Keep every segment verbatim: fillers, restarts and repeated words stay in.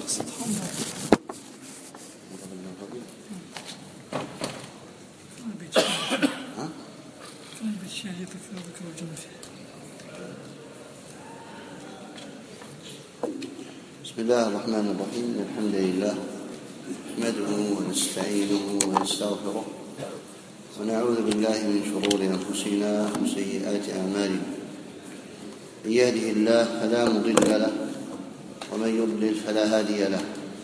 بسم الله الرحمن الرحيم. الحمد لله نحمده ونستعينه ونستغفره ونعوذ بالله من شرور أنفسنا وسيئات أعمالنا. من يهده الله فلا مضل له ومن يضلل فلا هادي له،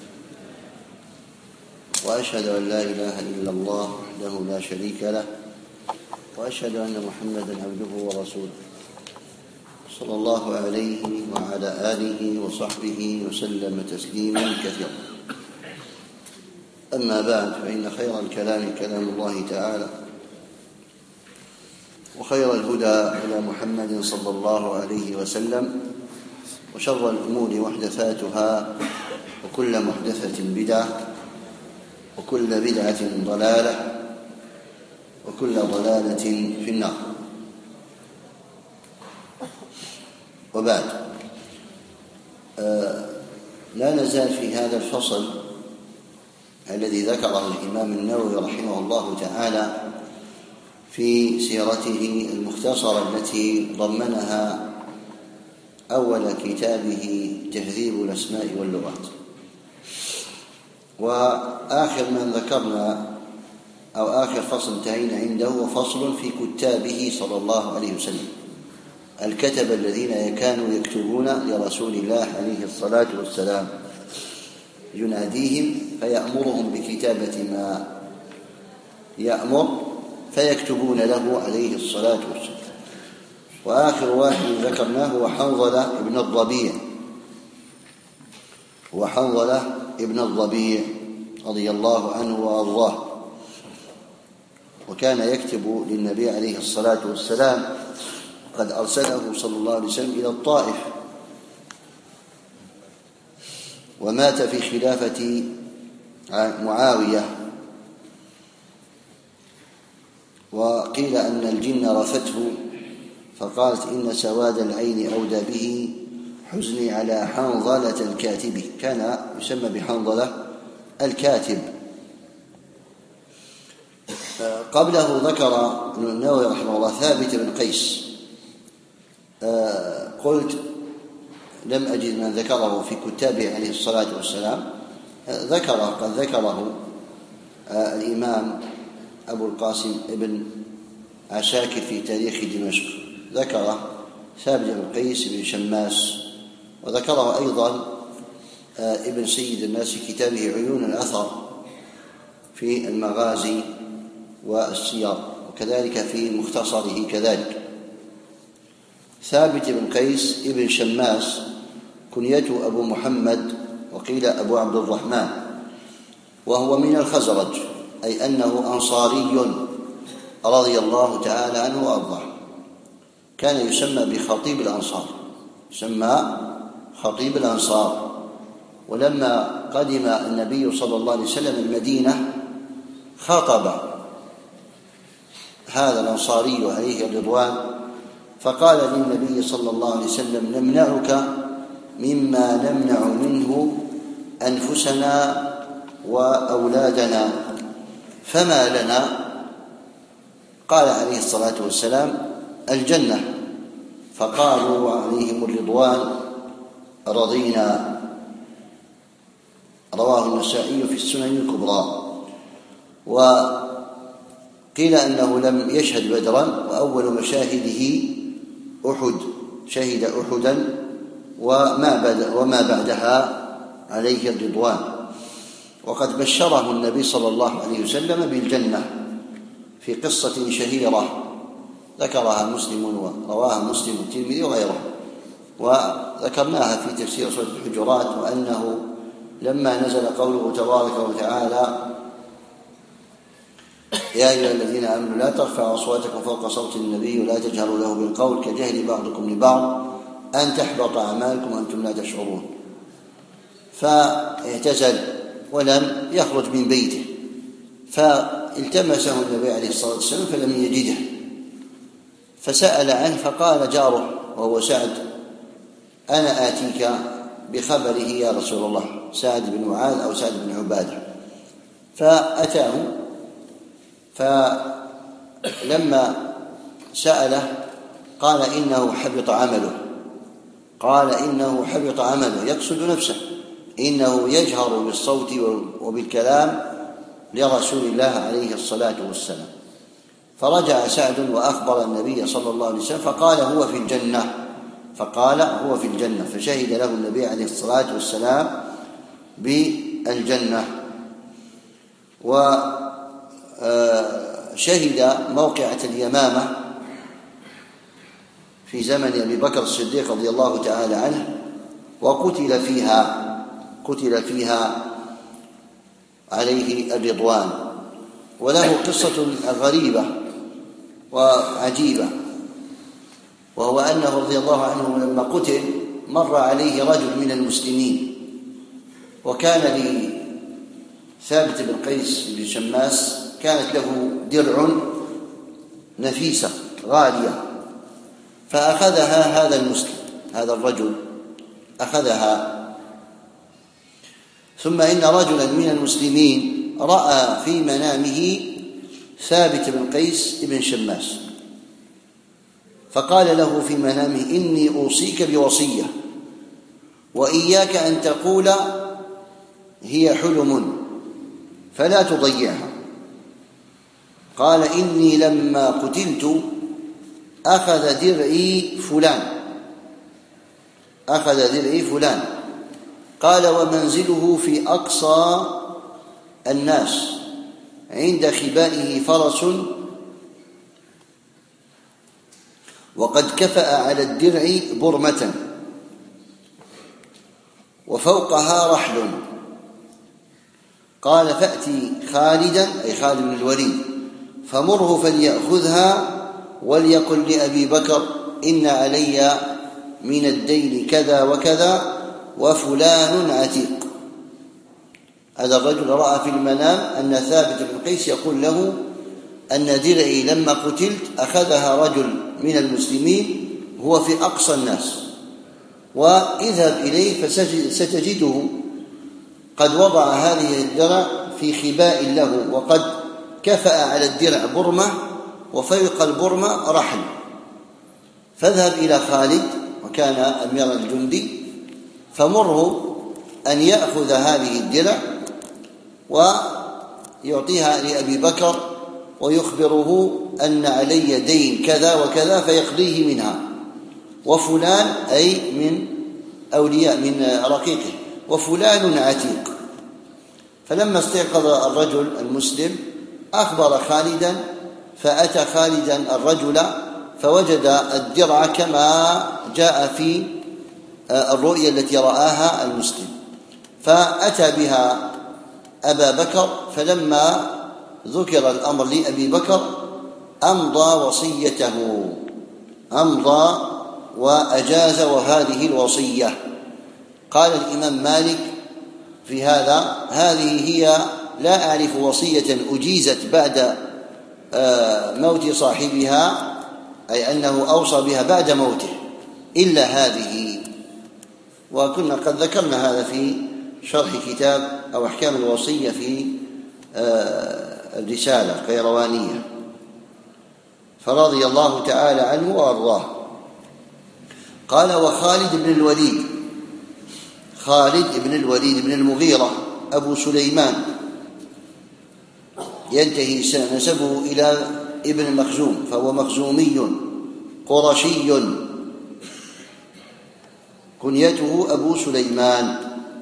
وأشهد أن لا إله إلا الله وحده لا شريك له، وأشهد أن محمدًا عبده ورسوله صلى الله عليه وعلى آله وصحبه وسلم تسليمًا كثيرا. أما بعد، فإن خير الكلام كلام الله تعالى، وخير الهدى هدى محمد صلى الله عليه وسلم، وشر الأمور محدثاتها، وكل محدثة بدعة، وكل بدعة ضلالة، وكل ضلالة في النار. وبعد، آه لا نزال في هذا الفصل الذي ذكره الإمام النووي رحمه الله تعالى في سيرته المختصرة التي ضمنها أول كتابه تهذيب الأسماء واللغات. وآخر من ذكرنا أو آخر فصل انتهينا عنده هو فصل في كتابه صلى الله عليه وسلم، الكتبة الذين كانوا يكتبون لرسول الله عليه الصلاة والسلام، يناديهم فيأمرهم بكتابة ما يأمر فيكتبون له عليه الصلاة والسلام. وآخر واحد ذكرناه هو حنظلة ابن الضبيع وحنظلة ابن الضبيع رضي الله عنه وأرضاه، وكان يكتب للنبي عليه الصلاة والسلام، قد أرسله صلى الله عليه وسلم إلى الطائف، ومات في خلافة معاوية. وقيل أن الجن رفته فقالت: إن سواد العين أودى به حزني على حنظلة الكاتب. كان يسمى بحنظلة الكاتب. قبله ذكر ابن النووي رحمه الله ثابت بن قيس. قلت لم أجد من ذكره في كتابه عليه الصلاة والسلام. ذكر قد ذكره الإمام أبو القاسم ابن عساكر في تاريخ دمشق، ذكره ثابت بن قيس بن شماس، وذكره أيضا ابن سيد الناس في كتابه عيون الأثر في المغازي والسير، وكذلك في مختصره كذلك. ثابت بن قيس ابن شماس كنيته أبو محمد، وقيل أبو عبد الرحمن، وهو من الخزرج، أي أنه أنصاري رضي الله تعالى عنه وأرضاه. كان يسمى بخطيب الأنصار، يسمى خطيب الأنصار. ولما قدم النبي صلى الله عليه وسلم المدينة خاطب هذا الأنصاري عليه الرضوان، فقال للنبي صلى الله عليه وسلم: نمنعك مما نمنع منه أنفسنا وأولادنا، فما لنا؟ قال عليه الصلاة والسلام: الجنة. فقالوا عليهم الرضوان: رضينا. رواه النسائي في السنن الكبرى. وقيل أنه لم يشهد بدرا، وأول مشاهده أحد، شهد أحدا وما, وما بعدها عليه الرضوان. وقد بشره النبي صلى الله عليه وسلم بالجنة في قصة شهيرة ذكرها مسلم ورواها مسلم والترمذي وغيره، وذكرناها في تفسير سورة الحجرات. وأنه لما نزل قوله تبارك وتعالى: يا أيها الذين آمنوا لا ترفعوا أصواتكم فوق صوت النبي ولا تجهروا له بالقول كجهر بعضكم لبعض أن تحبط أعمالكم وأنتم لا تشعرون، فاعتزل ولم يخرج من بيته، فالتمسه النبي عليه الصلاة والسلام فلم يجده، فسأل عنه، فقال جاره وهو سعد: أنا آتيك بخبره يا رسول الله، سعد بن معاذ أو سعد بن عبادة. فأتاه، فلما سأله قال إنه حبط عمله، قال إنه حبط عمله، يقصد نفسه، إنه يجهر بالصوت وبالكلام لرسول الله عليه الصلاة والسلام. فرجع سعد وأخبر النبي صلى الله عليه وسلم فقال هو في الجنة، فقال هو في الجنة، فشهد له النبي عليه الصلاة والسلام بالجنة. وشهد موقعة اليمامة في زمن أبي بكر الصديق رضي الله تعالى عنه، وقتل فيها قتل فيها عليه الرضوان. وله قصة غريبة وعجيبة، وهو أنه رضي الله عنه لما قتل مر عليه رجل من المسلمين، وكان لثابت بن قيس بن شماس كانت له درع نفيسة غالية، فأخذها هذا المسلم، هذا الرجل أخذها. ثم إن رجلا من المسلمين رأى في منامه ثابت بن قيس بن شماس، فقال له في منامه إني أوصيك بوصية، وإياك أن تقول هي حلم فلا تضيعها. قال إني لما قتلت أخذ درعي فلان أخذ درعي فلان قال ومنزله في أقصى الناس، عند خبائه فرس، وقد كفأ على الدرع برمة، وفوقها رحل. قال فأتي خالدا، أي خالد بن الوليد، فمره فليأخذها وليقل لأبي بكر إن علي من الدين كذا وكذا وفلان عتيق. هذا الرجل رأى في المنام أن ثابت بن قيس يقول له أن درعي لما قتلت أخذها رجل من المسلمين هو في أقصى الناس، واذهب إليه فستجده قد وضع هذه الدرع في خباء له، وقد كفأ على الدرع برمة، وفوق البرمة رحل. فاذهب إلى خالد، وكان أمير الجندي، فمره أن يأخذ هذه الدرع ويعطيها لأبي بكر ويخبره أن علي دين كذا وكذا فيقضيه منها، وفلان أي من أولياء من رقيقه، وفلان عتيق. فلما استيقظ الرجل المسلم أخبر خالدا، فأتى خالدا الرجل فوجد الدرع كما جاء في الرؤيا التي رآها المسلم، فأتى بها أبا بكر. فلما ذكر الأمر لأبي بكر أمضى وصيته، أمضى وأجاز وهذه الوصية. قال الإمام مالك في هذا هذه هي لا أعرف وصية أجيزت بعد موت صاحبها، أي أنه أوصى بها بعد موته، إلا هذه. وكنا قد ذكرنا هذا في شرح كتاب أو أحكام الوصية في الرسالة قيروانية. فرضي الله تعالى عنه وأرضاه. قال وخالد بن الوليد، خالد بن الوليد بن المغيرة أبو سليمان، ينتهي نسبه إلى ابن مخزوم، فهو مخزومي قرشي، كنيته أبو سليمان.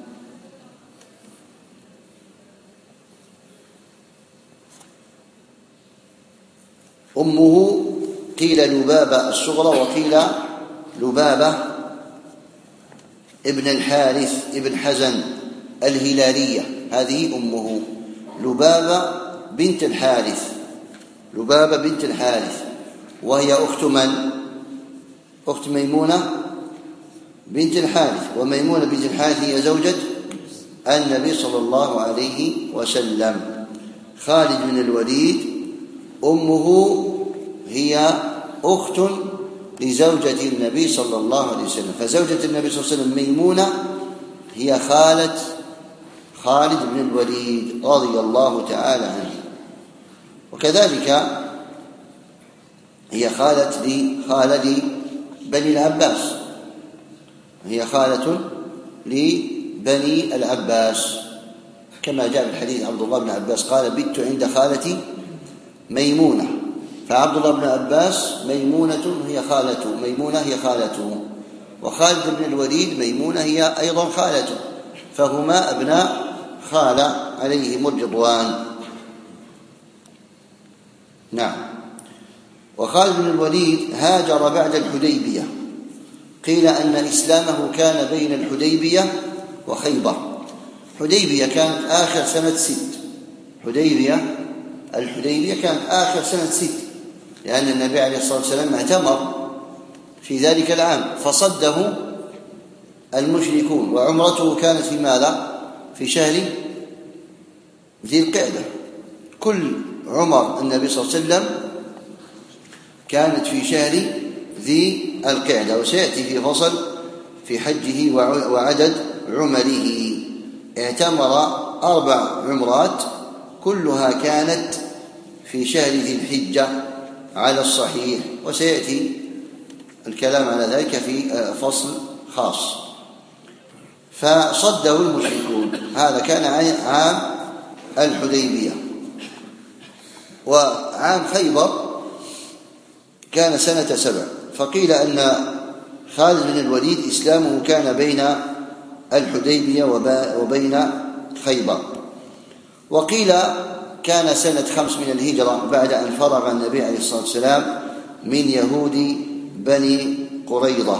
أمه قيل لبابة الصغرى، وقيل لبابة ابن الحارث ابن حزن الهلالية، هذه أمه لبابة بنت الحارث، لبابة بنت الحارث، وهي أخت من؟ أخت ميمونة بنت الحارث، وميمونة بنت الحارث هي زوجة النبي صلى الله عليه وسلم. خالد بن الوليد أمه هي أخت لزوجة النبي صلى الله عليه وسلم، فزوجة النبي صلى الله عليه وسلم ميمونة هي خالة خالد بن الوليد رضي الله تعالى عنه، وكذلك هي خالة لخالد بني العباس، هي خالة لبني العباس، كما جاء في الحديث عبد الله بن عباس قال: بت عند خالتي ميمونة. فعبد الله بن عباس ميمونة هي خالته، ميمونة هي خالته، وخالد بن الوليد ميمونة هي أيضا خالته، فهما أبناء خالة عليهم الرضوان. نعم. وخالد بن الوليد هاجر بعد الحديبية، قيل أن إسلامه كان بين الحديبية وخيبر. حديبية كانت آخر سنة ست، حديبية الحديبية كانت آخر سنة ست، لأن النبي عليه الصلاة والسلام اعتمر في ذلك العام فصده المشركون، وعمرته كانت في ماذا؟ في شهر ذي القعدة. كل عمر النبي صلى الله عليه وسلم كانت في شهر ذي القعدة، وسيأتي في فصل في حجه وعدد عمره. اعتمر أربع عمرات كلها كانت في شهر ذي الحجة على الصحيح، وسيأتي الكلام على ذلك في فصل خاص. فصده المشركون، هذا كان عام الحديبية. وعام خيبر كان سنة سبع، فقيل أن خالد بن الوليد إسلامه كان بين الحديبية وبين خيبر، وقيل كان سنة خمس من الهجرة بعد أن فرغ النبي عليه الصلاة والسلام من يهود بني قريظة.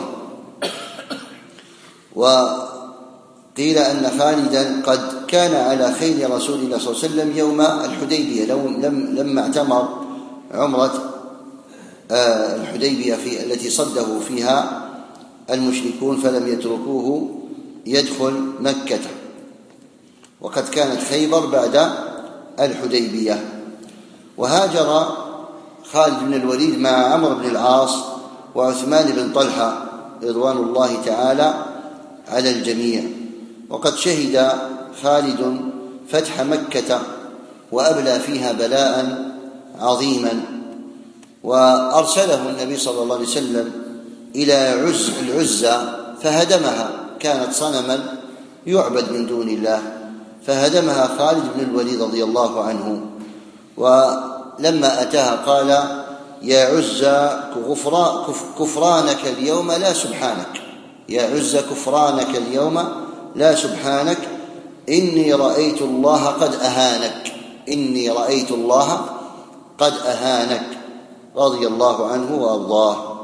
وقيل أن خالدا قد كان على خيل رسول الله صلى الله عليه وسلم يوم الحديبية لما اعتمر عمرة الحديبية في التي صده فيها المشركون فلم يتركوه يدخل مكة، وقد كانت خيبر بعد الحديبية. وهاجر خالد بن الوليد مع عمرو بن العاص وعثمان بن طلحة رضوان الله تعالى على الجميع. وقد شهد خالد فتح مكة وأبلى فيها بلاء عظيما، وأرسله النبي صلى الله عليه وسلم إلى عز العزى فهدمها، كانت صنما يعبد من دون الله، فهدمها خالد بن الوليد رضي الله عنه. ولما أتاها قال: يا عزى كفرانك اليوم لا سبحانك، يا عزى كفرانك اليوم لا سبحانك، إني رأيت الله قد أهانك، إني رأيت الله قد أهانك، رضي الله عنه وأرضاه.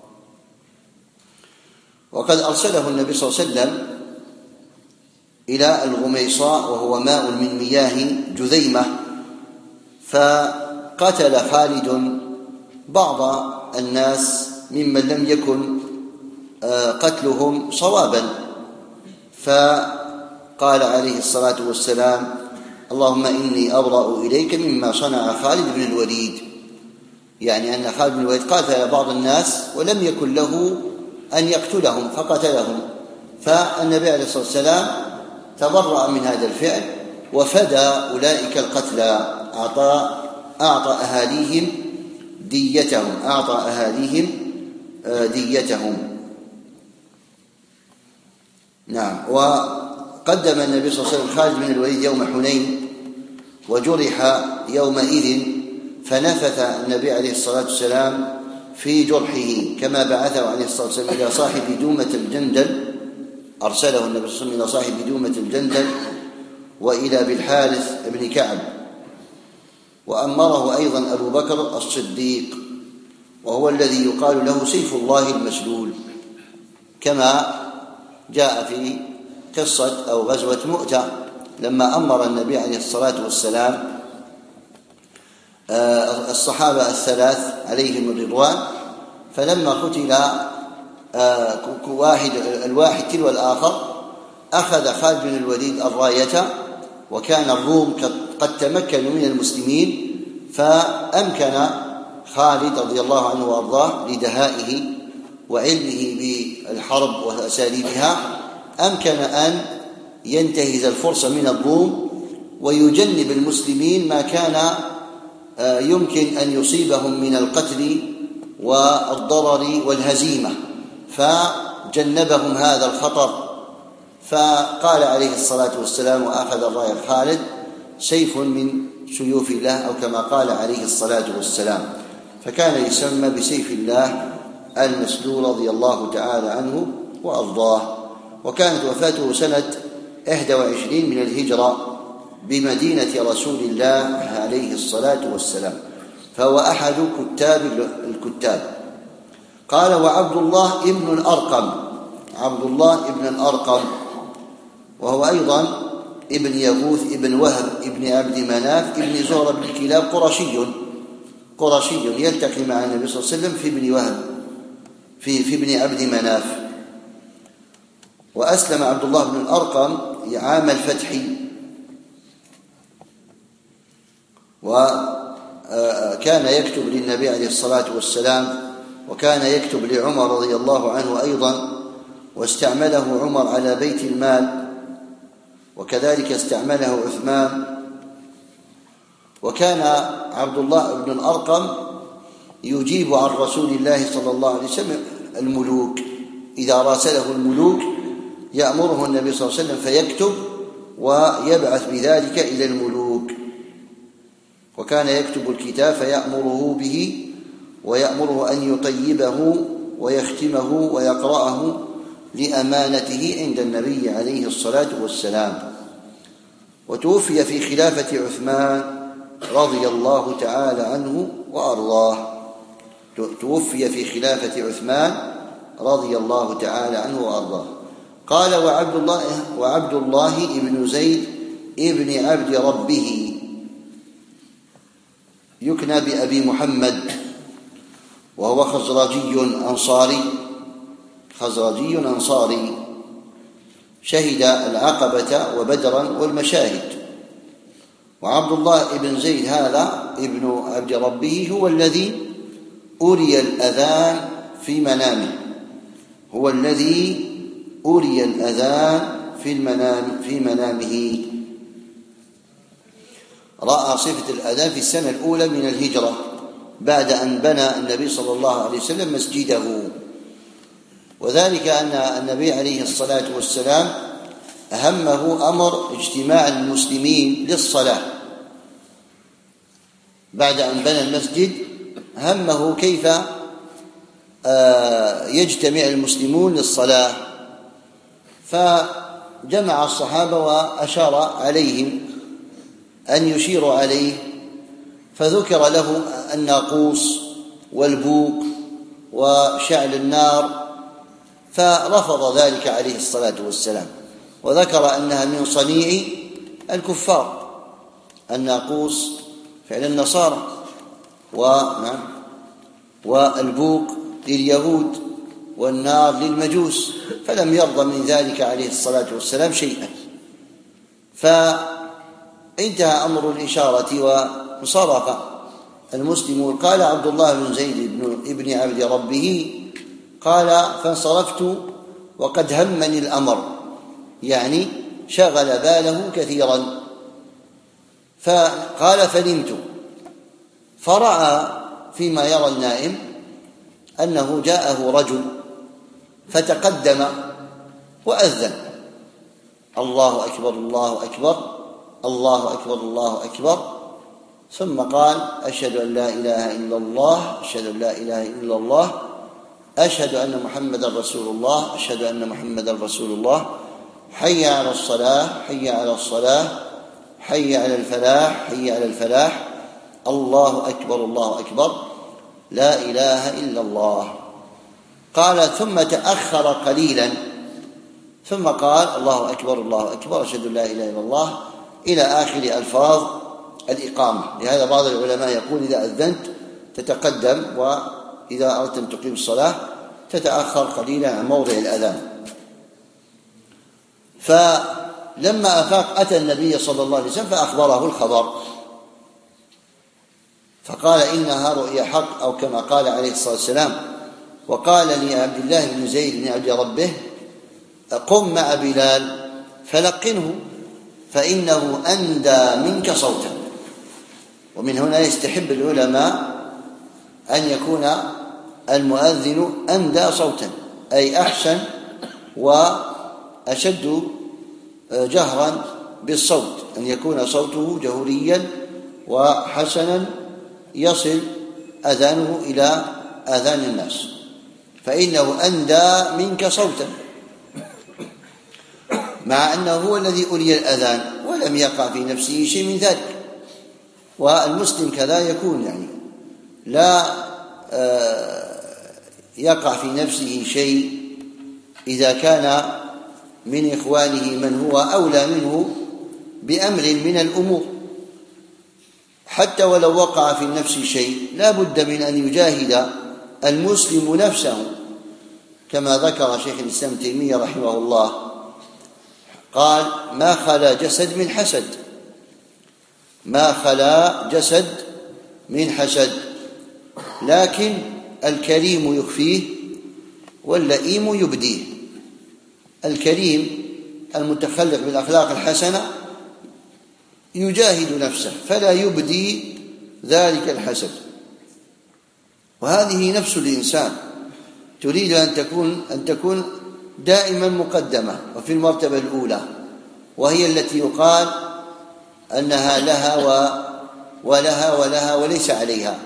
وقد أرسله النبي صلى الله عليه وسلم إلى الغميصاء وهو ماء من مياه جذيمة، فقتل خالد بعض الناس ممن لم يكن قتلهم صوابا، فقال عليه الصلاة والسلام: اللهم إني أبرأ إليك مما صنع خالد بن الوليد، يعني أن خالد بن الوليد قاتل بعض الناس ولم يكن له أن يقتلهم فقتلهم، فالنبي عليه الصلاة والسلام تبرأ من هذا الفعل وفدى أولئك القتلى، أعطى أعطى أهاليهم ديتهم أعطى أهاليهم ديتهم. نعم. وقدم النبي صلى الله عليه وسلم خالد بن الوليد يوم حنين، وجرح يومئذ، فنفث النبي عليه الصلاة والسلام في جرحه، كما بعثه عليه الصلاة والسلام إلى صاحب دومة الجندل، أرسله النبي صلى الله عليه وسلم إلى صاحب دومة الجندل وإلى بالحارث بن كعب، وأمره أيضا أبو بكر الصديق، وهو الذي يقال له سيف الله المسلول، كما جاء في قصة أو غزوة مؤتة لما أمر النبي عليه الصلاة والسلام الصحابة الثلاث عليهم الرضوان، فلما قتل واحد الواحد تلو الآخر أخذ خالد بن الوليد الراية، وكان الروم قد تمكنوا من المسلمين، فأمكن خالد رضي الله عنه وأرضاه لدهائه وعلمه بالحرب وأساليبها، أمكن أن ينتهز الفرصة من الروم ويجنب المسلمين ما كان يمكن أن يصيبهم من القتل والضرر والهزيمة، فجنبهم هذا الخطر. فقال عليه الصلاة والسلام: وأخذ الراية خالد سيف من سيوف الله، أو كما قال عليه الصلاة والسلام، فكان يسمى بسيف الله المسلول رضي الله تعالى عنه وأرضاه. وكانت وفاته سنة إحدى وعشرين من الهجرة بمدينة رسول الله عليه الصلاة والسلام، فهو أحد كتاب الكتاب. قال: وعبد الله ابن الأرقم، عبد الله ابن الأرقم وهو أيضا ابن يغوث ابن وهب ابن عبد مناف ابن زهرة بن كلاب، قرشي قرشي يلتقي مع النبي صلى الله عليه وسلم في ابن وهب في في ابن عبد مناف. وأسلم عبد الله بن الأرقم عام الفتح، وكان يكتب للنبي عليه الصلاة والسلام، وكان يكتب لعمر رضي الله عنه أيضا، واستعمله عمر على بيت المال، وكذلك استعمله عثمان. وكان عبد الله بن الأرقم يجيب عن رسول الله صلى الله عليه وسلم الملوك، إذا راسله الملوك يأمره النبي صلى الله عليه وسلم فيكتب ويبعث بذلك إلى الملوك. وكان يكتب الكتاب فيأمره به، ويأمره أن يطيبه ويختمه ويقرأه لأمانته عند النبي عليه الصلاة والسلام. وتوفي في خلافة عثمان رضي الله تعالى عنه وأرضاه، توفي في خلافة عثمان رضي الله تعالى عنه وأرضاه. قال: وعبد الله وعبد الله ابن زيد ابن عبد ربه، يكنى بأبي محمد، وهو خزرجي أنصاري خزرجي أنصاري شهد العقبة وبدرا والمشاهد. وعبد الله ابن زيد هذا ابن عبد ربه هو الذي أري الأذان في منامه، هو الذي أري الأذان في المنام في منامه رأى صفة الأذان في السنة الأولى من الهجرة، بعد أن بنى النبي صلى الله عليه وسلم مسجده. وذلك أن النبي عليه الصلاة والسلام أهمه أمر اجتماع المسلمين للصلاة، بعد أن بنى المسجد همه كيف يجتمع المسلمون للصلاة، فجمع الصحابة وأشار عليهم أن يشيروا عليه، فذكر له الناقوس والبوق وشعل النار، فرفض ذلك عليه الصلاة والسلام، وذكر أنها من صنيع الكفار. الناقوس فعل النصارى، والبوق لليهود، والنار للمجوس، فلم يرضى من ذلك عليه الصلاة والسلام شيئا. فانتهى أمر الإشارة وانصرف المسلمون. قال عبد الله بن زيد بن عبد ربه: قال: فانصرفت وقد همني الأمر، يعني شغل باله كثيرا. فقال: فنمت، فرأى فيما يرى النائم أنه جاءه رجل فتقدم وأذن: الله أكبر الله أكبر الله أكبر الله أكبر، ثم قال: أشهد أن لا إله إلا الله أشهد أن لا إله إلا الله أشهد أن محمدا رسول الله أشهد أن محمدا رسول الله، حي على الصلاة حي على الصلاة حي على الفلاح حي على الفلاح، الله أكبر الله أكبر لا إله إلا الله. قال: ثم تأخر قليلا، ثم قال: الله أكبر الله أكبر أشهد أن لا إله إلا الله، إلى آخر ألفاظ الإقامة. لهذا بعض العلماء يقول: إذا أذنت تتقدم، وإذا أردت أن تقيم الصلاة تتأخر قليلا عن موضع الأذان. فلما أفاق أتى النبي صلى الله عليه وسلم فأخبره الخبر، فقال: إنها رؤيا حق، أو كما قال عليه الصلاة والسلام. وقال لعبد الله بن زيد بن عبد ربه: قم مع بلال فلقنه فإنه أندى منك صوتا. ومن هنا يستحب العلماء أن يكون المؤذن أندى صوتا، أي أحسن وأشد جهرا بالصوت، أن يكون صوته جهوريا وحسنا يصل أذانه إلى آذان الناس، فإنه أندى منك صوتا، مع أنه هو الذي أولي الأذان ولم يقع في نفسه شيء من ذلك. والمسلم كذا يكون يعني لا يقع في نفسه شيء إذا كان من إخوانه من هو أولى منه بأمر من الأمور، حتى ولو وقع في النفس شيء لا بد من أن يجاهد المسلم نفسه، كما ذكر شيخ الإسلام تيمية رحمه الله قال: ما خلا جسد من حسد، ما خلا جسد من حسد، لكن الكريم يخفيه واللئيم يبديه. الكريم المتخلق بالأخلاق الحسنة يجاهد نفسه فلا يبدي ذلك الحسد، وهذه نفس الإنسان تريد أن تكون أن تكون دائما مقدمة وفي المرتبة الأولى، وهي التي يقال أنها لها ولها ولها وليس عليها.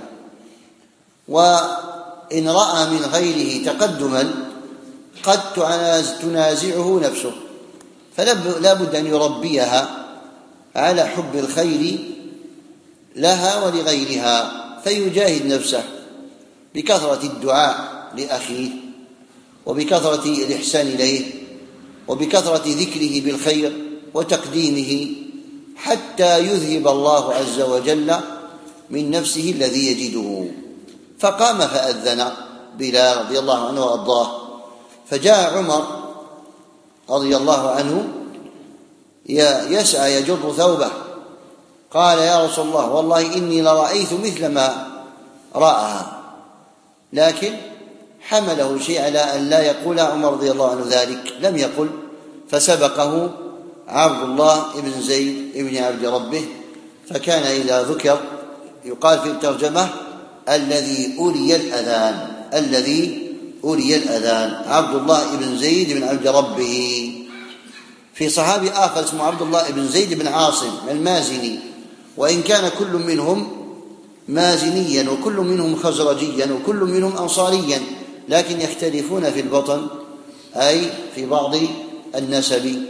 وإن رأى من غيره تقدما قد تنازعه نفسه، فلا بد أن يربيها على حب الخير لها ولغيرها، فيجاهد نفسه بكثرة الدعاء لأخيه وبكثرة الإحسان إليه وبكثرة ذكره بالخير وتقديمه، حتى يذهب الله عز وجل من نفسه الذي يجده. فقام فأذن بلال رضي الله عنه وأرضاه، فجاء عمر رضي الله عنه يسعى يجر ثوبه، قال: يا رسول الله والله إني لرأيت مثل ما رأى، لكن حمله شيء على أن لا يقول عمر رضي الله عنه ذلك، لم يقل، فسبقه عبد الله بن زيد بن عبد ربه، فكان إذا ذكر يقال في الترجمة: الذي أولي الأذان، الذي أولي الأذان، عبد الله بن زيد بن عبد ربه. في صحابي آخر اسمه عبد الله بن زيد بن عاصم المازني، وإن كان كل منهم مازنيا وكل منهم خزرجيا وكل منهم أنصاريا، لكن يختلفون في البطن أي في بعض النسب.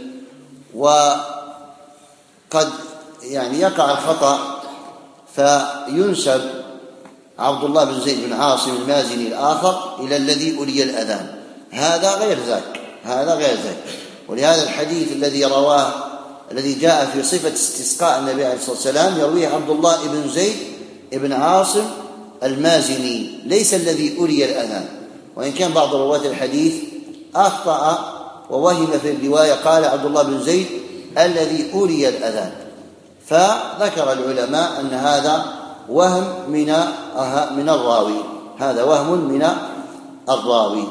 وقد يعني يقع الخطأ فينسب عبد الله بن زيد بن عاصم المازني الآخر إلى الذي أولي الأذان، هذا غير ذاك، هذا غير ذاك. ولهذا الحديث الذي رواه الذي جاء في صفة استسقاء النبي عليه الصلاة والسلام يرويه عبد الله بن زيد بن عاصم المازني، ليس الذي أولي الأذان، وإن كان بعض رواة الحديث أخطأ ووهم في الرواية، قال عبد الله بن زيد الذي أولي الأذان، فذكر العلماء أن هذا وهم من من الراوي، هذا وهم من الراوي.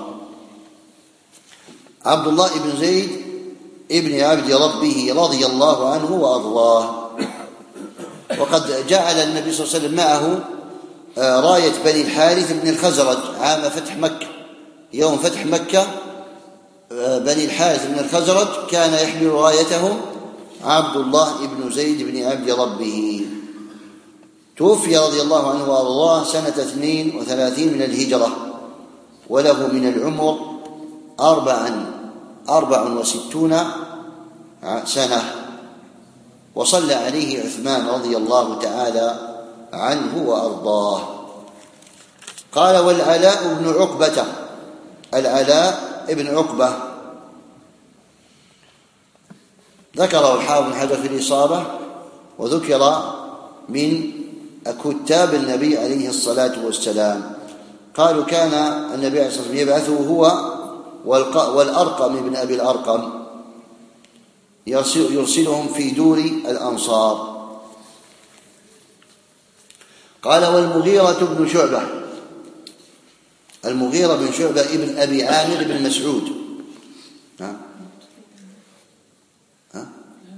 عبد الله بن زيد ابن عبد ربه رضي الله عنه وأرضاه. وقد جعل النبي صلى الله عليه وسلم معه راية بني الحارث بن الخزرج عام فتح مكة، يوم فتح مكة بني الحارث بن الخزرج كان يحمل رايتهم عبد الله بن زيد بن عبد ربه. توفي رضي الله عنه وأرضاه سنة اثنين وثلاثين من الهجرة، وله من العمر أربعا أربع وستون سنة، وصلى عليه عثمان رضي الله تعالى عنه وأرضاه. قال: والعلاء بن عقبة، العلاء بن عقبة ذكره الحافظ بن حجر في الإصابة، وذكر من كتاب النبي عليه الصلاة والسلام. قالوا كان النبي عليه الصلاة والسلام يبعثه هو والأرقم بن أبي الأرقم، يرسلهم في دور الأنصار. قال: والمغيرة بن شعبة، المغيرة بن شعبة ابن أبي عامر بن مسعود، ها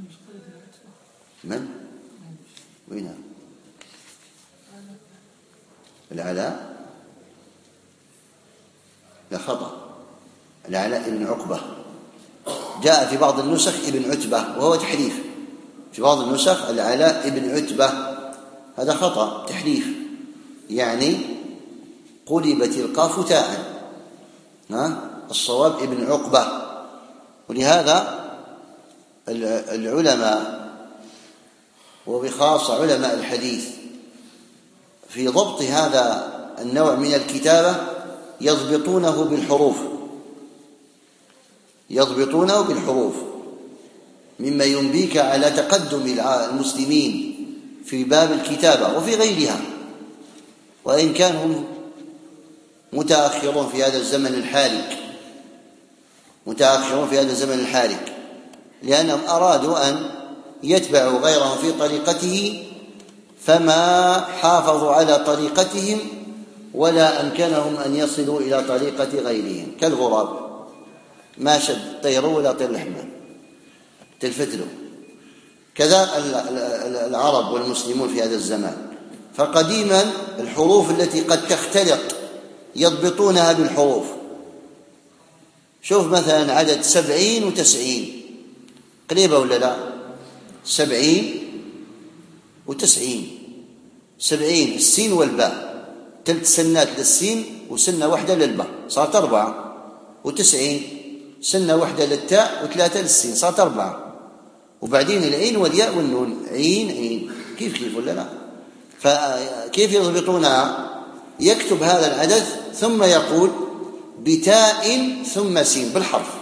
من؟ وين؟ العلاء؟ لا، خطأ. العلاء ابن عقبة. جاء في بعض النسخ ابن عتبة وهو تحريف. في بعض النسخ العلاء ابن عتبة، هذا خطأ تحريف، يعني قلبت القاف تاء. الصواب ابن عقبة. ولهذا العلماء وبخاصة علماء الحديث في ضبط هذا النوع من الكتابة يضبطونه بالحروف يضبطونه بالحروف مما ينبيك على تقدم المسلمين في باب الكتابة وفي غيرها، وإن كانوا متأخرون في هذا الزمن الحالك متأخرون في هذا الزمن الحالك لأنهم أرادوا أن يتبعوا غيرهم في طريقته، فما حافظوا على طريقتهم ولا أمكنهم أن يصلوا إلى طريقة غيرهم، كالغراب ما شد طيره ولا طير لحمه تلفتله. كذا العرب والمسلمون في هذا الزمان. فقديما الحروف التي قد تختلط يضبطونها بالحروف. شوف مثلا عدد سبعين وتسعين، قريبة ولا لا؟ سبعين وتسعين. سبعين السين والباء، ثلاث سنات للسين وسنة واحدة للباء، صارت أربعة. وتسعين سنة واحدة للتاء وثلاثة للسين، صارت أربعة. وبعدين العين والياء والنون، عين عين، كيف كيف ولا لا؟ فكيف يضبطونها؟ يكتب هذا العدد ثم يقول بتاء ثم سين بالحرف،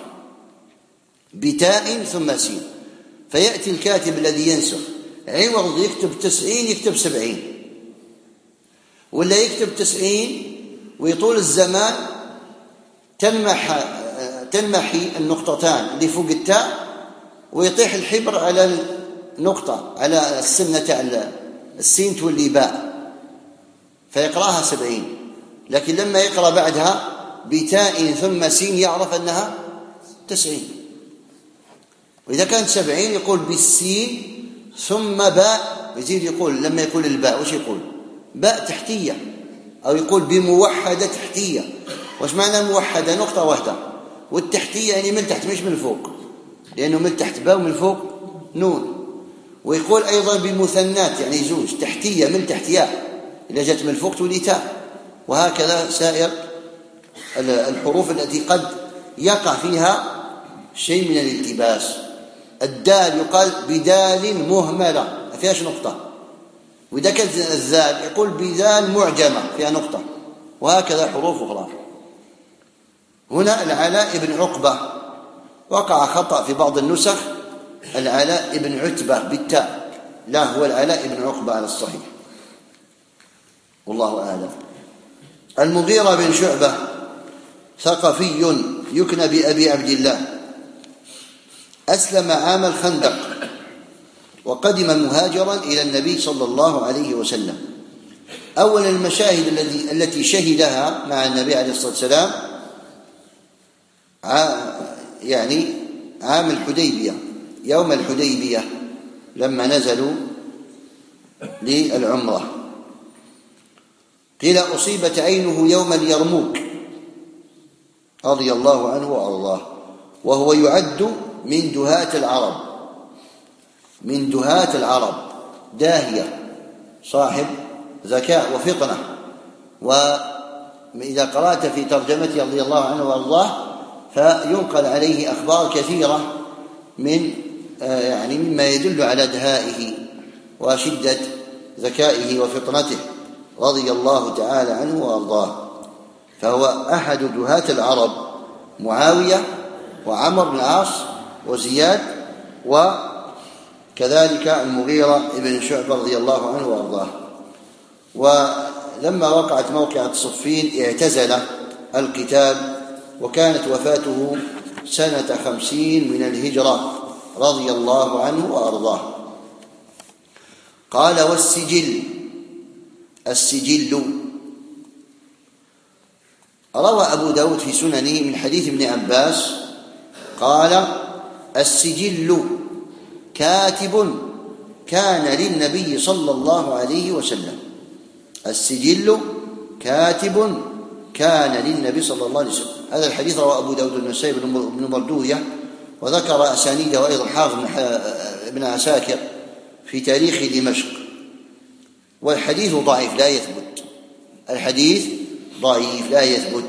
بتاء ثم سين. فيأتي الكاتب الذي ينسخ عوض يكتب تسعين يكتب سبعين، ولا يكتب تسعين ويطول الزمان تلمح تلمحي النقطتان اللي فوق التاء ويطيح الحبر على النقطة على السنة تاع السين تولي باء فيقرأها سبعين. لكن لما يقرأ بعدها بتاء ثم سين يعرف أنها تسعين. وإذا كانت سبعين يقول بالسين ثم باء، يزيد يقول لما يقول الباء وش يقول؟ باء تحتية، أو يقول بموحدة تحتية. وش معنى موحدة؟ نقطة واحدة، والتحتية يعني من تحت مش من فوق، لأنه من تحت باء ومن فوق نون. ويقول أيضا بمثنات يعني زوج، تحتية من تحت ياء، إذا جت من فوق تولي تاء. وهكذا سائر الحروف التي قد يقع فيها شيء من الالتباس. الدال يقال بدال مهملة ما فيهاش نقطة، وإذا كانت الذال يقول بدال معجمة فيها نقطة، وهكذا حروف أخرى. هنا العلاء بن عقبة وقع خطأ في بعض النسخ، العلاء بن عتبة بالتاء، لا هو العلاء بن عقبة على الصحيح، والله أعلم. المغيرة بن شعبة ثقفي يكنى بأبي عبد الله، أسلم عام الخندق وقدم مهاجرا إلى النبي صلى الله عليه وسلم. أول المشاهد التي التي شهدها مع النبي عليه الصلاة والسلام يعني عام الحديبية، يوم الحديبية لما نزلوا للعمرة. قيل أصيبت عينه يوم اليرموك رضي الله عنه وأرضاه، وهو يعد من دهاة العرب، من دهاة العرب، داهية، صاحب ذكاء وفطنة. وإذا قرأت في ترجمته رضي الله عنه وأرضاه فينقل عليه أخبار كثيرة من يعني مما يدل على دهائه وشدة ذكائه وفطنته رضي الله تعالى عنه وأرضاه. فهو أحد دهاة العرب، معاوية وعمر بن العاص وزياد وكذلك المغيرة بن شعبة رضي الله عنه وأرضاه. ولما وقعت موقعة صفين اعتزل القتال، وكانت وفاته سنة خمسين من الهجرة رضي الله عنه وأرضاه. قال والسجل، السجل روى أبو داود في سننه من حديث ابن عباس قال السجل كاتب كان للنبي صلى الله عليه وسلم. السجل كاتب كان للنبي صلى الله عليه وسلم. هذا الحديث رواه أبو داود النسائي بن مردوية، وذكر أسانيده أيضا حافظ بن عساكر في تاريخ دمشق. والحديث ضعيف لا يثبت، الحديث ضعيف لا يثبت.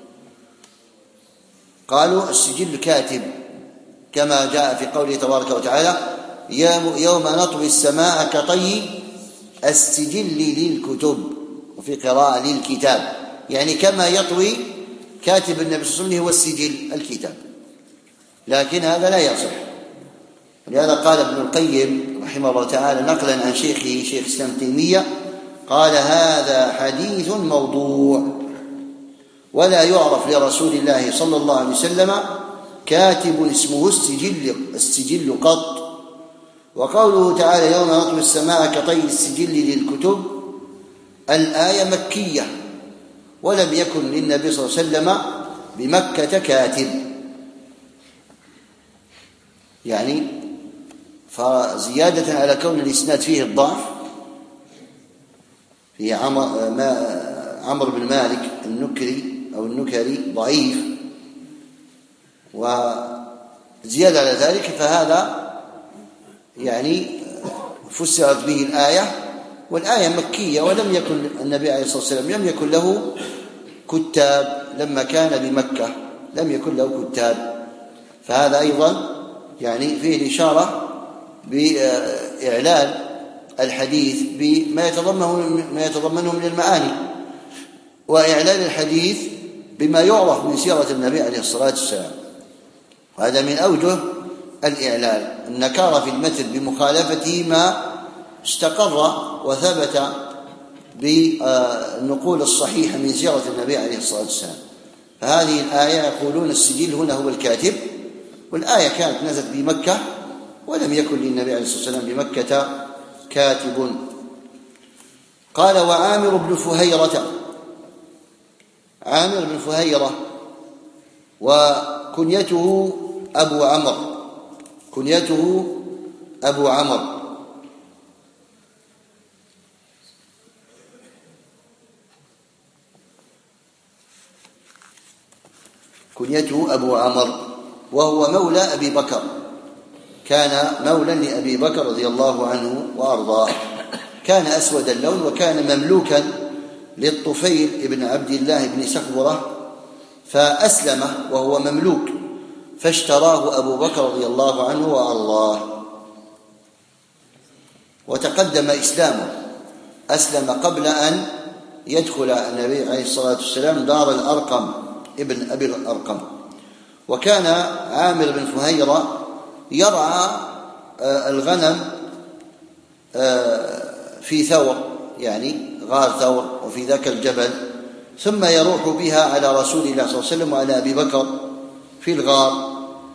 قالوا السجل كاتب كما جاء في قوله تبارك وتعالى: يوم نطوي السماء كطي السجل للكتب، وفي قراءة للكتاب، يعني كما يطوي كاتب النبي صلى الله عليه وسلم هو السجل الكتاب، لكن هذا لا يصح. لهذا قال ابن القيم رحمه الله تعالى نقلا عن شيخه شيخ الإسلام تيمية، قال: هذا حديث موضوع، ولا يعرف لرسول الله صلى الله عليه وسلم كاتب اسمه السجل السجل قط. وقوله تعالى: يوم نطوي السماء كطي السجل للكتب، الآية مكية، ولم يكن للنبي صلى الله عليه وسلم بمكة كاتب، يعني فزيادة على كون الإسناد فيه الضعف، في عمرو بن مالك النكري أو النكري ضعيف، وزيادة على ذلك فهذا يعني فسرت به الآية، والآية مكية، ولم يكن النبي عليه الصلاة والسلام لم يكن له كتاب لما كان بمكة، لم يكن له كتاب. فهذا أيضا يعني فيه الإشارة بإعلان الحديث بما يتضمنه ما يتضمنه من المعاني، وإعلان الحديث بما يعرف من سيرة النبي عليه الصلاة والسلام. وهذا من أوجه الإعلان، النكارة في المتن بمخالفته ما استقر وثبت بالنقول الصحيحة من سيرة النبي عليه الصلاة والسلام. فهذه الآية يقولون السجل هنا هو الكاتب، والآية كانت نزلت بمكة، ولم يكن للنبي عليه الصلاة والسلام بمكة كاتب. قال: وعامر بن فهيرة، عامر بن فهيرة وكنيته أبو عمرو، كنيته أبو عمرو، كنيته أبو عمرو، وهو مولى أبي بكر، كان مولى لأبي بكر رضي الله عنه وأرضاه. كان أسود اللون، وكان مملوكا للطفيل ابن عبد الله بن سخبرة، فأسلم وهو مملوك، فاشتراه أبو بكر رضي الله عنه وأرضاه، وتقدم إسلامه، أسلم قبل أن يدخل النبي عليه الصلاة والسلام دار الأرقم ابن أبي الأرقم. وكان عامر بن فهيرة يرعى الغنم في ثور، يعني غار ثور، وفي ذاك الجبل، ثم يروح بها على رسول الله صلى الله عليه وسلم وعلى أبي بكر في الغار،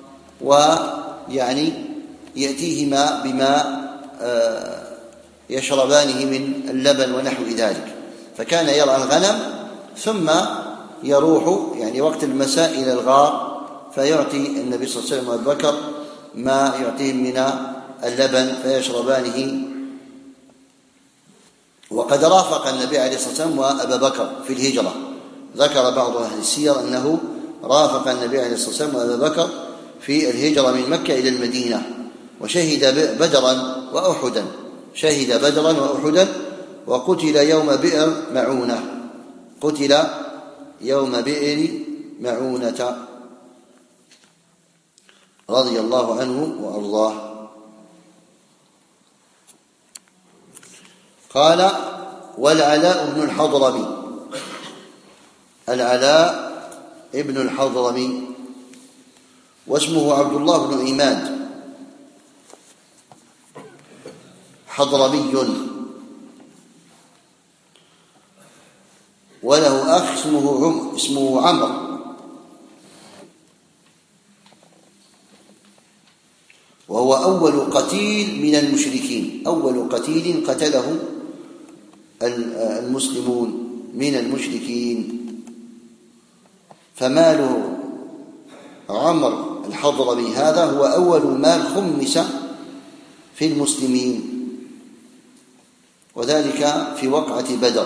ويعني يأتيهما بما يشربانه من اللبن ونحو ذلك. فكان يرعى الغنم ثم يروح يعني وقت المساء إلى الغار، فيعطي النبي صلى الله عليه وسلم وأبي بكر ما يعطيهم من اللبن فيشربانه. وقد رافق النبي عليه الصلاة والسلام وأبا بكر في الهجرة، ذكر بعض أهل السير أنه رافق النبي عليه الصلاة والسلام وأبا بكر في الهجرة من مكة إلى المدينة، وشهد بدرا وأحدا، شهد بدرا وأحدا، وقتل يوم بئر معونة، قتل يوم بئر معونة رضي الله عنه وأرضاه. قال: والعلاء بن الحضرمي، العلاء ابن الحضرمي، واسمه عبد الله بن عماد، حضرمي، وله أخ اسمه عم اسمه عمرو، وهو أول قتيل من المشركين، أول قتيل قتله المسلمون من المشركين. فمال عمرو الحضرمي هذا هو أول مال خمس في المسلمين، وذلك في وقعة بدر.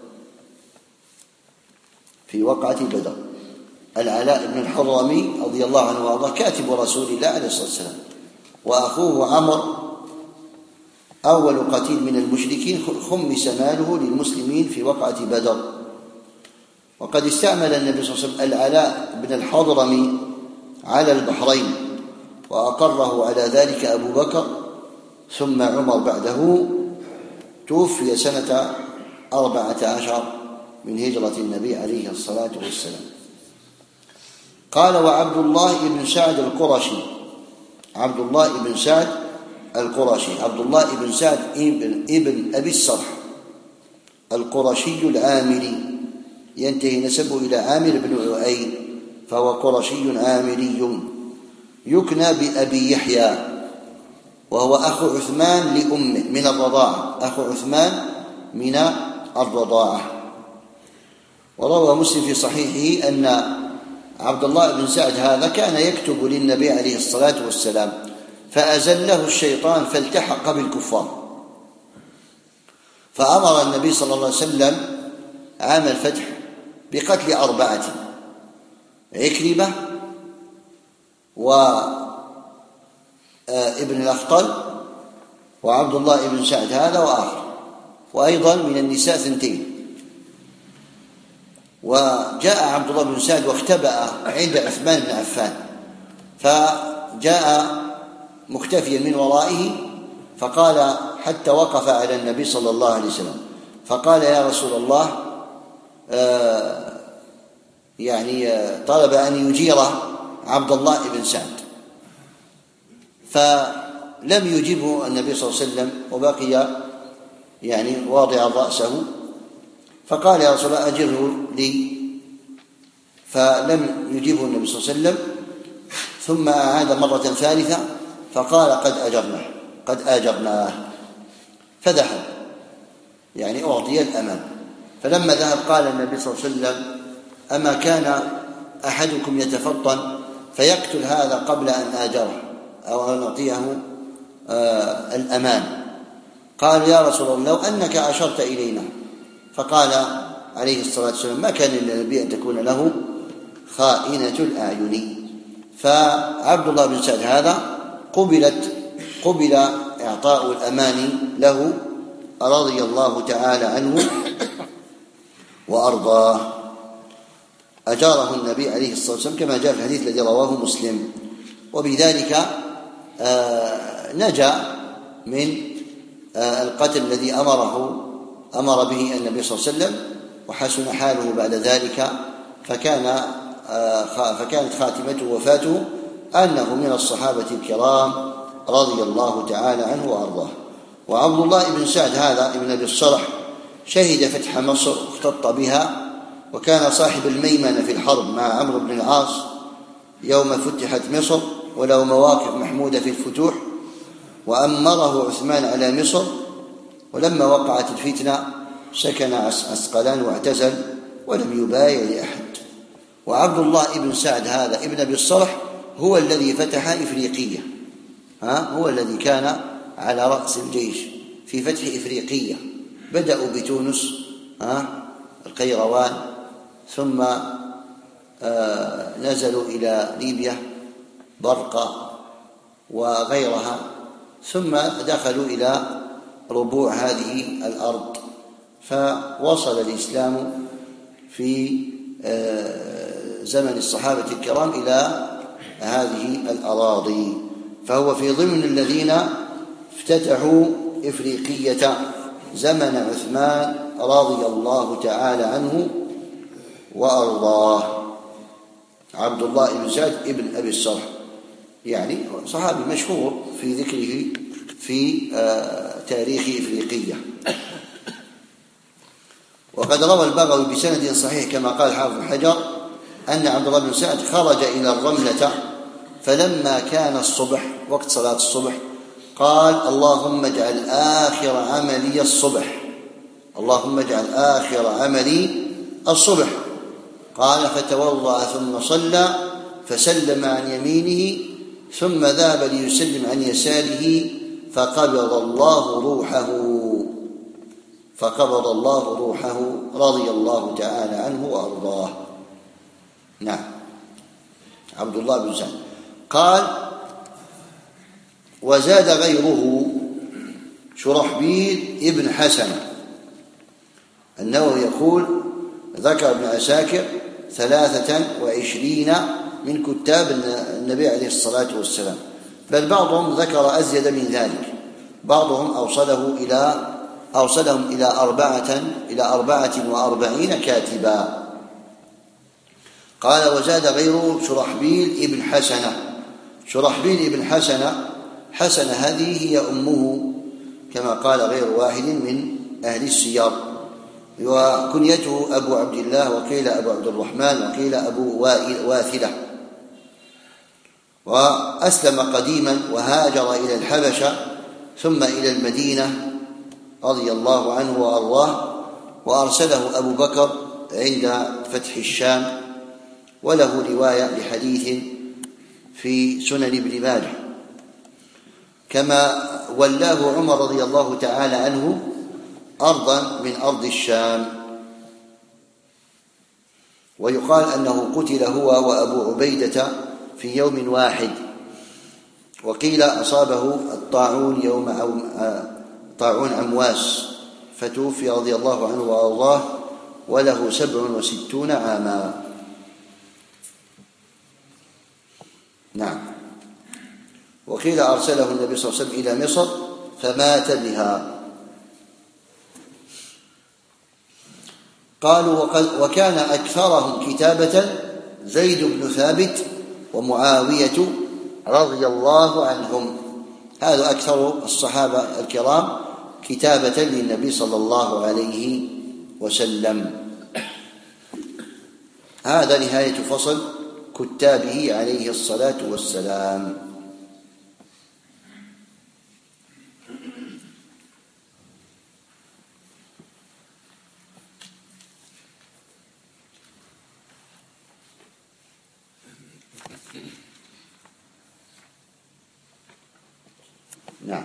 في وقعة بدر العلاء بن الحضرمي رضي الله عنه وارضاه كاتب رسول الله عليه الصلاة والسلام، وأخوه عمرو أول قتيل من المشركين خمس ماله للمسلمين في وقعة بدر. وقد استعمل النبي صلى الله عليه وسلم العلاء بن الحضرمي على البحرين، وأقره على ذلك أبو بكر ثم عمر بعده، توفي سنة أربعة عشر من هجرة النبي عليه الصلاة والسلام. قال: وعبد الله بن سعد القرشي، عبد الله بن سعد القرشي، عبد الله بن سعد ابن, ابن أبي الصرح القرشي العامري، ينتهي نسبه إلى عامر بن لؤي، فهو قرشي عامري، يكنى بأبي يحيى، وهو أخو عثمان لأمه من الرضاعة، أخو عثمان من الرضاعة. وروى مسلم في صحيحه أن عبد الله بن سعد هذا كان يكتب للنبي عليه الصلاة والسلام، فأزله الشيطان فالتحق بالكفار، فأمر النبي صلى الله عليه وسلم عام الفتح بقتل أربعة: عكرمة وابن الأخطل وعبد الله بن سعد هذا وآخر، وأيضا من النساء ثنتين. وجاء عبد الله بن سعد واختبأ عند عثمان بن عفان، فجاء مختفيا من ورائه، فقال حتى وقف على النبي صلى الله عليه وسلم، فقال: يا رسول الله، آه يعني آه طلب أن يجير عبد الله بن سعد، فلم يجبه النبي صلى الله عليه وسلم، وبقي يعني واضعا رأسه، فقال: يا رسول الله أجره لي، فلم يجبه النبي صلى الله عليه وسلم، ثم أعاد مرة ثالثة فقال: قد أجرناه قد أجرناه فذهب، يعني أعطي الأمان. فلما ذهب قال النبي صلى الله عليه وسلم: أما كان أحدكم يتفطن فيقتل هذا قبل أن آجره أو أن أعطيه آه الأمان؟ قال: يا رسول الله، لو أنك أشرت إلينا. فقال عليه الصلاة والسلام: ما كان للنبي أن تكون له خائنة الأعين. فعبد الله بن سعد هذا قبلت قبل إعطاء الأمان له رضي الله تعالى عنه وأرضاه، أجاره النبي عليه الصلاة والسلام كما جاء في الحديث الذي رواه مسلم، وبذلك نجا من القتل الذي أمره أمر به النبي صلى الله عليه وسلم، وحسن حاله بعد ذلك، فكان فكانت خاتمته وفاته أنه من الصحابة الكرام رضي الله تعالى عنه وأرضاه. وعبد الله بن سعد هذا ابن أبي الصرح شهد فتح مصر واختط بها، وكان صاحب الميمنة في الحرب مع عمرو بن العاص يوم فتحت مصر، وله مواقف محمودة في الفتوح، وأمره عثمان على مصر. ولما وقعت الفتنة سكن عسقلان واعتزل ولم يبايع لأحد. وعبد الله بن سعد هذا ابن أبي الصرح هو الذي فتح إفريقية، ها هو الذي كان على رأس الجيش في فتح إفريقية. بدأوا بتونس، ها القيروان، ثم آه نزلوا إلى ليبيا برقة وغيرها، ثم دخلوا إلى ربوع هذه الأرض، فوصل الإسلام في زمن الصحابة الكرام إلى هذه الأراضي، فهو في ضمن الذين افتتحوا إفريقية زمن عثمان رضي الله تعالى عنه وأرضاه. عبد الله بن سعد ابن أبي الصرح يعني صحابي مشهور في ذكره في تاريخ إفريقية. وقد روى البغوي بسند صحيح كما قال حافظ بن حجر أن عبد الله بن سعد خرج إلى الرملة، فلما كان الصبح وقت صلاة الصبح قال: اللهم اجعل آخر عملي الصبح، اللهم اجعل آخر عملي الصبح. قال: فتوضأ ثم صلى، فسلم عن يمينه، ثم ذهب ليسلم عن يساره، فقبض الله روحه فقبض الله روحه رضي الله تعالى عنه وأرضاه. نعم. عبد الله بن سعد قال: وزاد غيره شرحبيل ابن حسنة. النووي يقول: ذكر ابن عساكر ثلاثة وعشرين من كتاب النبي عليه الصلاة والسلام، بل بعضهم ذكر أزيد من ذلك، بعضهم أوصله إلى أوصلهم إلى أربعة إلى أربعة وأربعين كاتبا. قال: وزاد غيره شرحبيل ابن حسنة. شرحبيل ابن حسنة، حسنة هذه هي أمه كما قال غير واحد من أهل السير، وكنيته أبو عبد الله، وقيل أبو عبد الرحمن، وقيل أبو واثلة. وأسلم قديما وهاجر إلى الحبشة ثم إلى المدينة رضي الله عنه وأرضاه، وأرسله أبو بكر عند فتح الشام، وله رواية لحديث في سنن ابن ماجه. كما ولاه عمر رضي الله تعالى عنه أرضا من أرض الشام. ويقال أنه قتل هو وأبو عبيدة في يوم واحد، وقيل أصابه الطاعون يوم طاعون عمواس فتوفي رضي الله عنه وأرضاه وله سبع وستون عاما. نعم. وقيل أرسله النبي صلى الله عليه وسلم إلى مصر فمات بها. قالوا: وكان أكثرهم كتابة زيد بن ثابت ومعاوية رضي الله عنهم. هذا أكثر الصحابة الكرام كتابة للنبي صلى الله عليه وسلم. هذا نهاية فصل كتابه عليه الصلاة والسلام. نعم.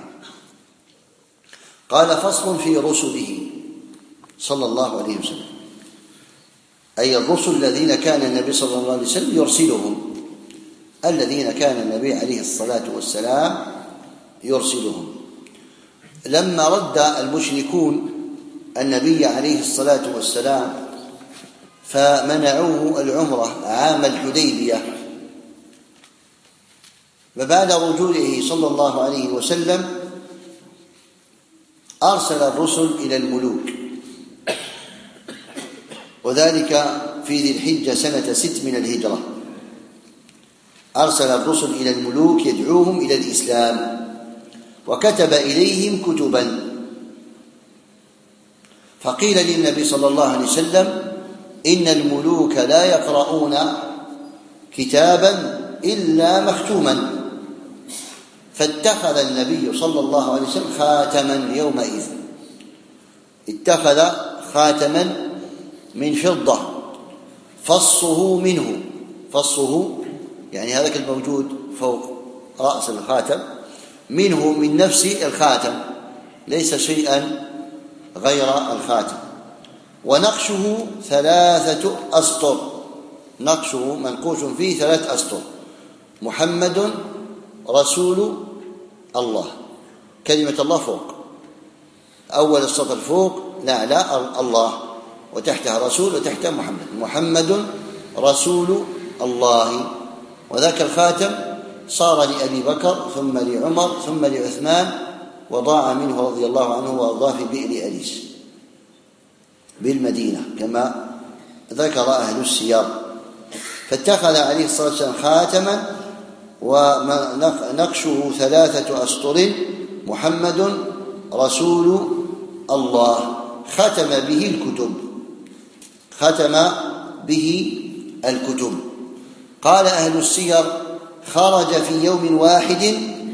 قال: فصل في رسله صلى الله عليه وسلم، أي الرسل الذين كان النبي صلى الله عليه وسلم يرسلهم، الذين كان النبي عليه الصلاة والسلام يرسلهم. لما رد المشركون النبي عليه الصلاة والسلام فمنعوه العمرة عام الحديبية، فبعد رجوعه صلى الله عليه وسلم أرسل الرسل إلى الملوك، وذلك في ذي الحجة سنة ست من الهجرة. أرسل الرسل إلى الملوك يدعوهم إلى الإسلام، وكتب إليهم كتبا. فقيل للنبي صلى الله عليه وسلم: إن الملوك لا يقرؤون كتابا إلا مختوما. فاتخذ النبي صلى الله عليه وسلم خاتما يومئذ، اتخذ خاتما من فضة فصه منه، فصه يعني هذاك الموجود فوق رأس الخاتم، منه من نفس الخاتم، ليس شيئا غير الخاتم. ونقشه ثلاثة أسطر، نقشه منقوش فيه ثلاث أسطر: محمد رسول الله، كلمة الله فوق، أول السطر فوق لا لا الله، وتحتها رسول وتحتها محمد، محمد رسول الله. وذاك الخاتم صار لأبي بكر ثم لعمر ثم لعثمان، وضاع منه رضي الله عنه وأرضاه في بئر أليس بالمدينة كما ذكر أهل السير. فاتخذ عليه الصلاة والسلام خاتما ونقشه ثلاثة أسطر: محمد رسول الله. ختم به الكتب، ختم به الكتب. قال أهل السير: خرج في يوم واحد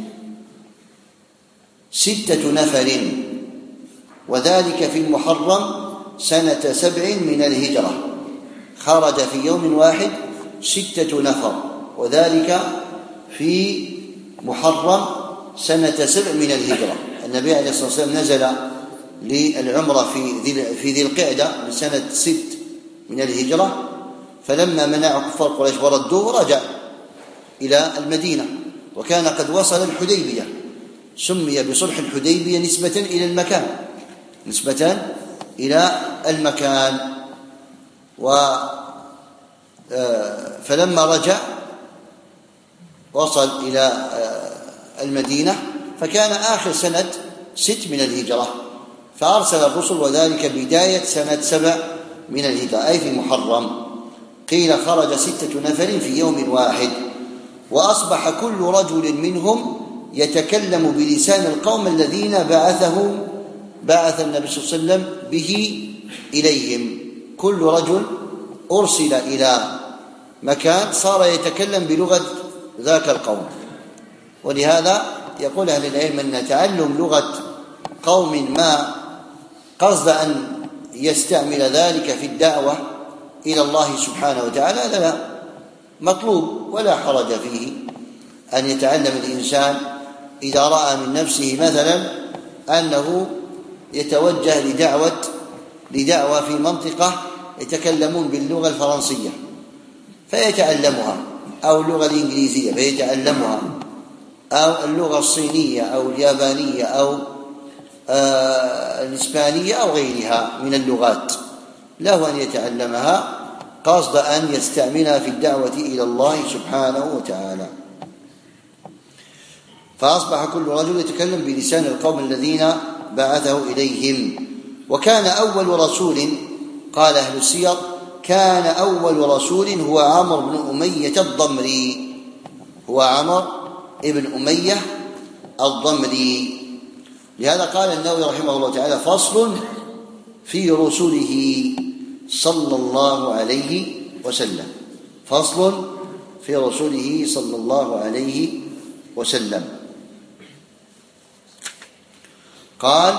ستة نفر، وذلك في المحرم سنة سبع من الهجرة. خرج في يوم واحد ستة نفر، وذلك في محرم سنة سبع من الهجرة. النبي عليه الصلاة والسلام نزل للعمرة في ذي القعدة من سنة ست من الهجرة، فلما منع كفار قريش وردوه رجع إلى المدينة، وكان قد وصل الحديبية. سمي بصلح الحديبية نسبة إلى المكان نسبة إلى المكان و فلما رجع وصل إلى المدينة، فكان آخر سنة ست من الهجرة، فأرسل الرسل وذلك بداية سنة سبع من الهجرة أي في محرم. قيل خرج ستة نفر في يوم واحد، وأصبح كل رجل منهم يتكلم بلسان القوم الذين بعثه بعث النبي صلى الله عليه وسلم به إليهم. كل رجل أرسل إلى مكان صار يتكلم بلغة ذاك القوم. ولهذا يقول أهل العلم أن تعلم لغة قوم ما قصد أن يستعمل ذلك في الدعوة إلى الله سبحانه وتعالى لا مطلوب ولا حرج فيه، أن يتعلم الإنسان إذا رأى من نفسه مثلا أنه يتوجه لدعوة لدعوة في منطقة يتكلمون باللغة الفرنسية فيتعلمها، أو اللغة الإنجليزية فيتعلمها، أو اللغة الصينية أو اليابانية أو آه الإسبانية أو غيرها من اللغات، له أن يتعلمها قصد أن يستعملها في الدعوة إلى الله سبحانه وتعالى. فأصبح كل رجل يتكلم بلسان القوم الذين بعثه إليهم. وكان أول رسول، قال أهل السير، كان أول رسول هو عمرو بن أمية الضمري، هو عمرو بن أمية الضمري. لهذا قال النووي رحمه الله تعالى: فصل في رسله صلى الله عليه وسلم. فصل في رسله صلى الله عليه وسلم. قال: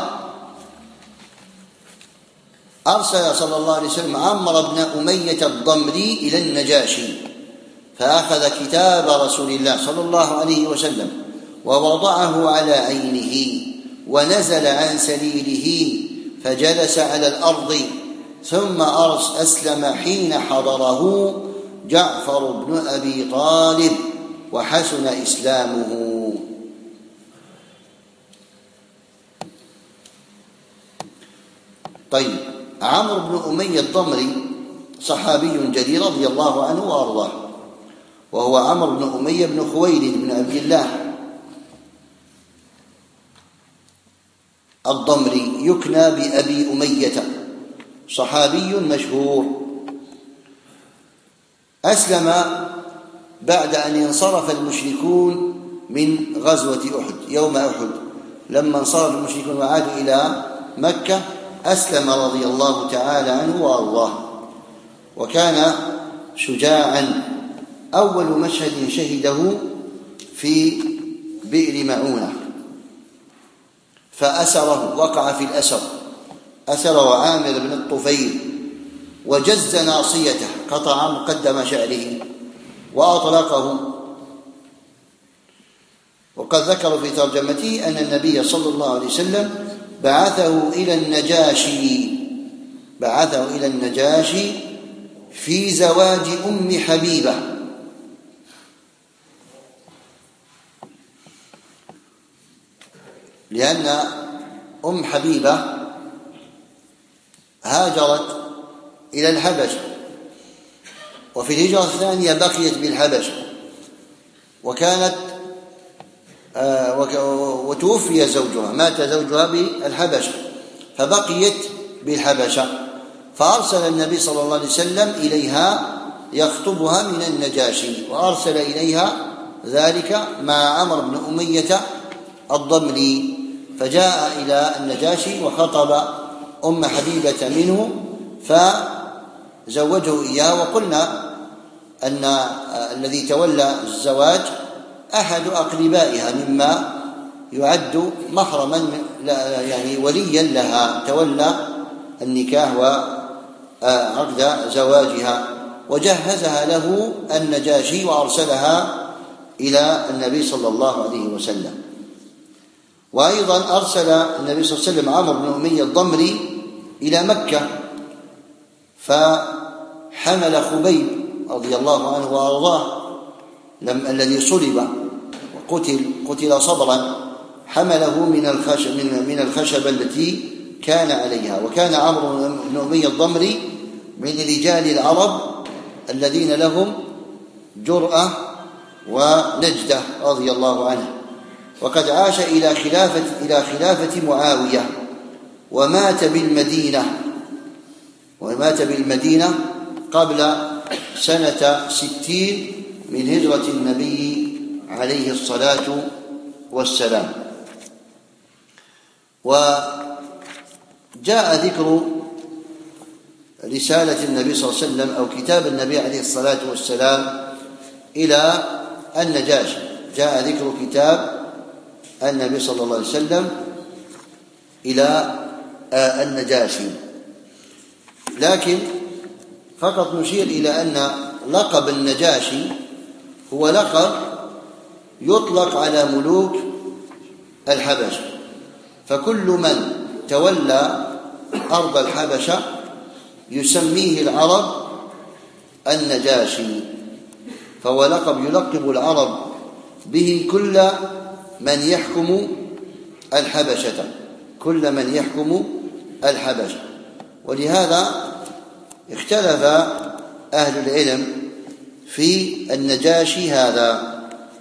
أرسل صلى الله عليه وسلم عمرو بن أمية الضمري إلى النجاشي، فأخذ كتاب رسول الله صلى الله عليه وسلم ووضعه على عينه، ونزل عن سريره فجلس على الأرض، ثم أسلم حين حضره جعفر بن أبي طالب وحسن إسلامه. طيب، عمرو بن أمية الضمري صحابي جليل رضي الله عنه وأرضاه، وهو عمرو بن أمية بن خويلد بن عبد الله الضمري، يكنى بأبي أمية، صحابي مشهور. أسلم بعد أن انصرف المشركون من غزوة أحد، يوم أحد لما انصرف المشركون وعادوا إلى مكة أسلم رضي الله تعالى عنه وأرضاه، وكان شجاعا. أول مشهد شهده في بئر معونة، فأسره، وقع في الأسر، أسره عامر بن الطفيل وجز ناصيته، قطع مقدم شعره وأطلقه. وقد ذكروا في ترجمته أن النبي صلى الله عليه وسلم بعثه إلى النجاشي بعثه إلى النجاشي في زواج أم حبيبة، لأن أم حبيبة هاجرت إلى الحبشة، وفي الهجرة الثانية بقيت بالحبشة، وكانت وتوفي زوجها، مات زوجها بالحبشة فبقيت بالحبشة، فأرسل النبي صلى الله عليه وسلم إليها يخطبها من النجاشي، وأرسل إليها ذلك مع عمرو بن أمية الضمري، فجاء إلى النجاشي وخطب أم حبيبة منه فزوجه إياه. وقلنا أن الذي تولى الزواج أحد أقربائها مما يعد محرما، يعني وليا لها، تولى النكاح وعقد زواجها، وجهزها له النجاشي وأرسلها إلى النبي صلى الله عليه وسلم. وأيضا أرسل النبي صلى الله عليه وسلم عمرو بن أمية الضمري إلى مكة، فحمل خبيب رضي الله عنه وأرضاه لم الذي صلب وقتل قتل صبرا، حمله من الخشب من من الخشبة التي كان عليها. وكان عمرو بن أمية الضمري من رجال العرب الذين لهم جرأة ونجدة رضي الله عنه، وقد عاش إلى خلافة إلى خلافة معاوية، ومات بالمدينة ومات بالمدينة قبل سنة ستين من هجرة النبي عليه الصلاة والسلام. وجاء ذكر رسالة النبي صلى الله عليه وسلم أو كتاب النبي عليه الصلاة والسلام إلى النجاشي، جاء ذكر كتاب النبي صلى الله عليه وسلم إلى النجاشي، لكن فقط نشير إلى أن لقب النجاشي هو لقب يطلق على ملوك الحبشة، فكل من تولى أرض الحبشة يسميه العرب النجاشي، فهو لقب يلقب العرب به كل من يحكم الحبشة كل من يحكم الحبشة. ولهذا اختلف أهل العلم في النجاشي هذا،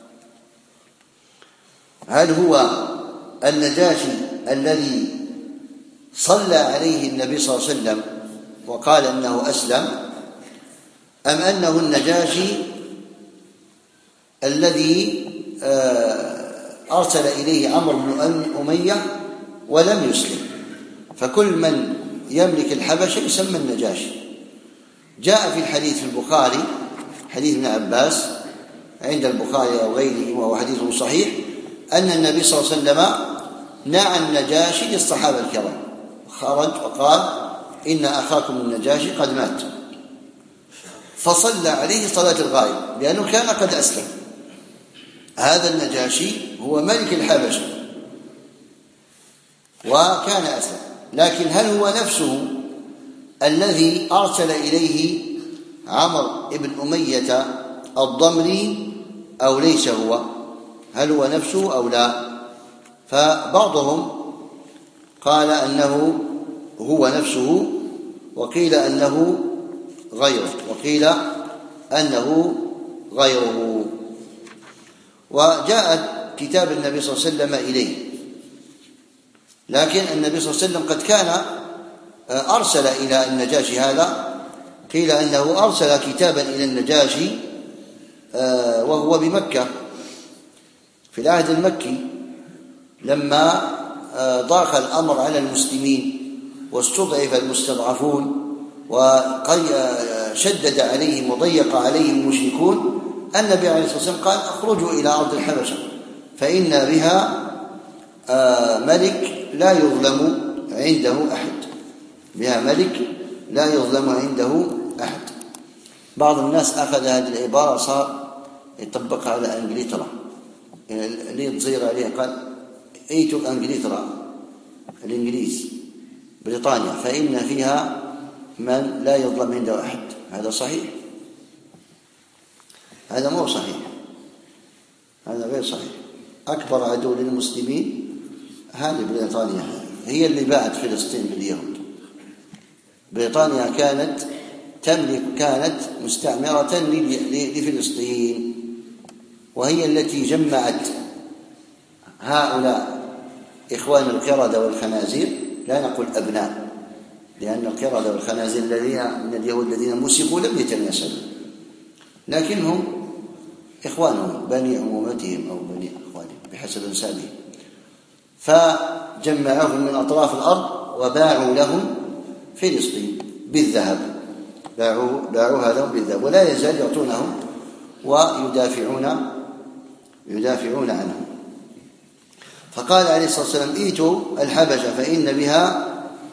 هل هو النجاشي الذي صلى عليه النبي صلى الله عليه وسلم وقال أنه أسلم، أم أنه النجاشي الذي أرسل إليه عمرو بن أمية ولم يسلم؟ فكل من يملك الحبشة يسمى النجاشي. جاء في الحديث في البخاري حديث ابن عباس عند البخاري أو غيره وهو حديث صحيح أن النبي صلى الله عليه وسلم نعى النجاشي للصحابة الكرام، خرج وقال إن أخاكم النجاشي قد مات، فصلى عليه صلاة الغائب لأنه كان قد أسلم. هذا النجاشي هو ملك الحبشة وكان أسلم، لكن هل هو نفسه الذي أرسل إليه عمرو بن أمية الضمري أو ليس هو؟ هل هو نفسه أو لا؟ فبعضهم قال أنه هو نفسه، وقيل أنه غيره وقيل أنه غيره. وجاء كتاب النبي صلى الله عليه وسلم إليه، لكن النبي صلى الله عليه وسلم قد كان أرسل إلى النجاشي هذا، قيل أنه أرسل كتابا إلى النجاشي وهو بمكة في العهد المكي، لما ضاق الأمر على المسلمين واستضعف المستضعفون وشدد عليهم وضيق عليهم المشركون، النبي عليه الصلاة والسلام قال اخرجوا إلى أرض الحبشة فإن بها ملك لا يظلم عنده أحد بها ملك لا يظلم عنده أحد. بعض الناس أخذ هذه العبارة صار يطبقها على إنجلترا، اللي تصير عليها قال ايتوا إنجلترا الإنجليز بريطانيا فإن فيها من لا يظلم عنده أحد. هذا صحيح؟ هذا مو صحيح، هذا غير صحيح. أكبر عدو للمسلمين هذه بريطانيا، هي اللي باعت فلسطين باليهود. بريطانيا كانت تملك كانت مستعمرة لفلسطين، وهي التي جمعت هؤلاء إخوان القردة والخنازير، لا نقول أبناء، لأن القردة والخنازير الذين من اليهود الذين مسكوا لم يتناسلوا، لكنهم إخوانهم بني عمومتهم أو بني إخوانهم بحسب أنسابهم، فجمعهم من أطراف الأرض وباعوا لهم فلسطين بالذهب، باعوا باعوها لهم بالذهب، ولا يزال يعطونهم ويدافعون يدافعون عنهم. فقال عليه الصلاة والسلام ائتوا الحبشة فإن بها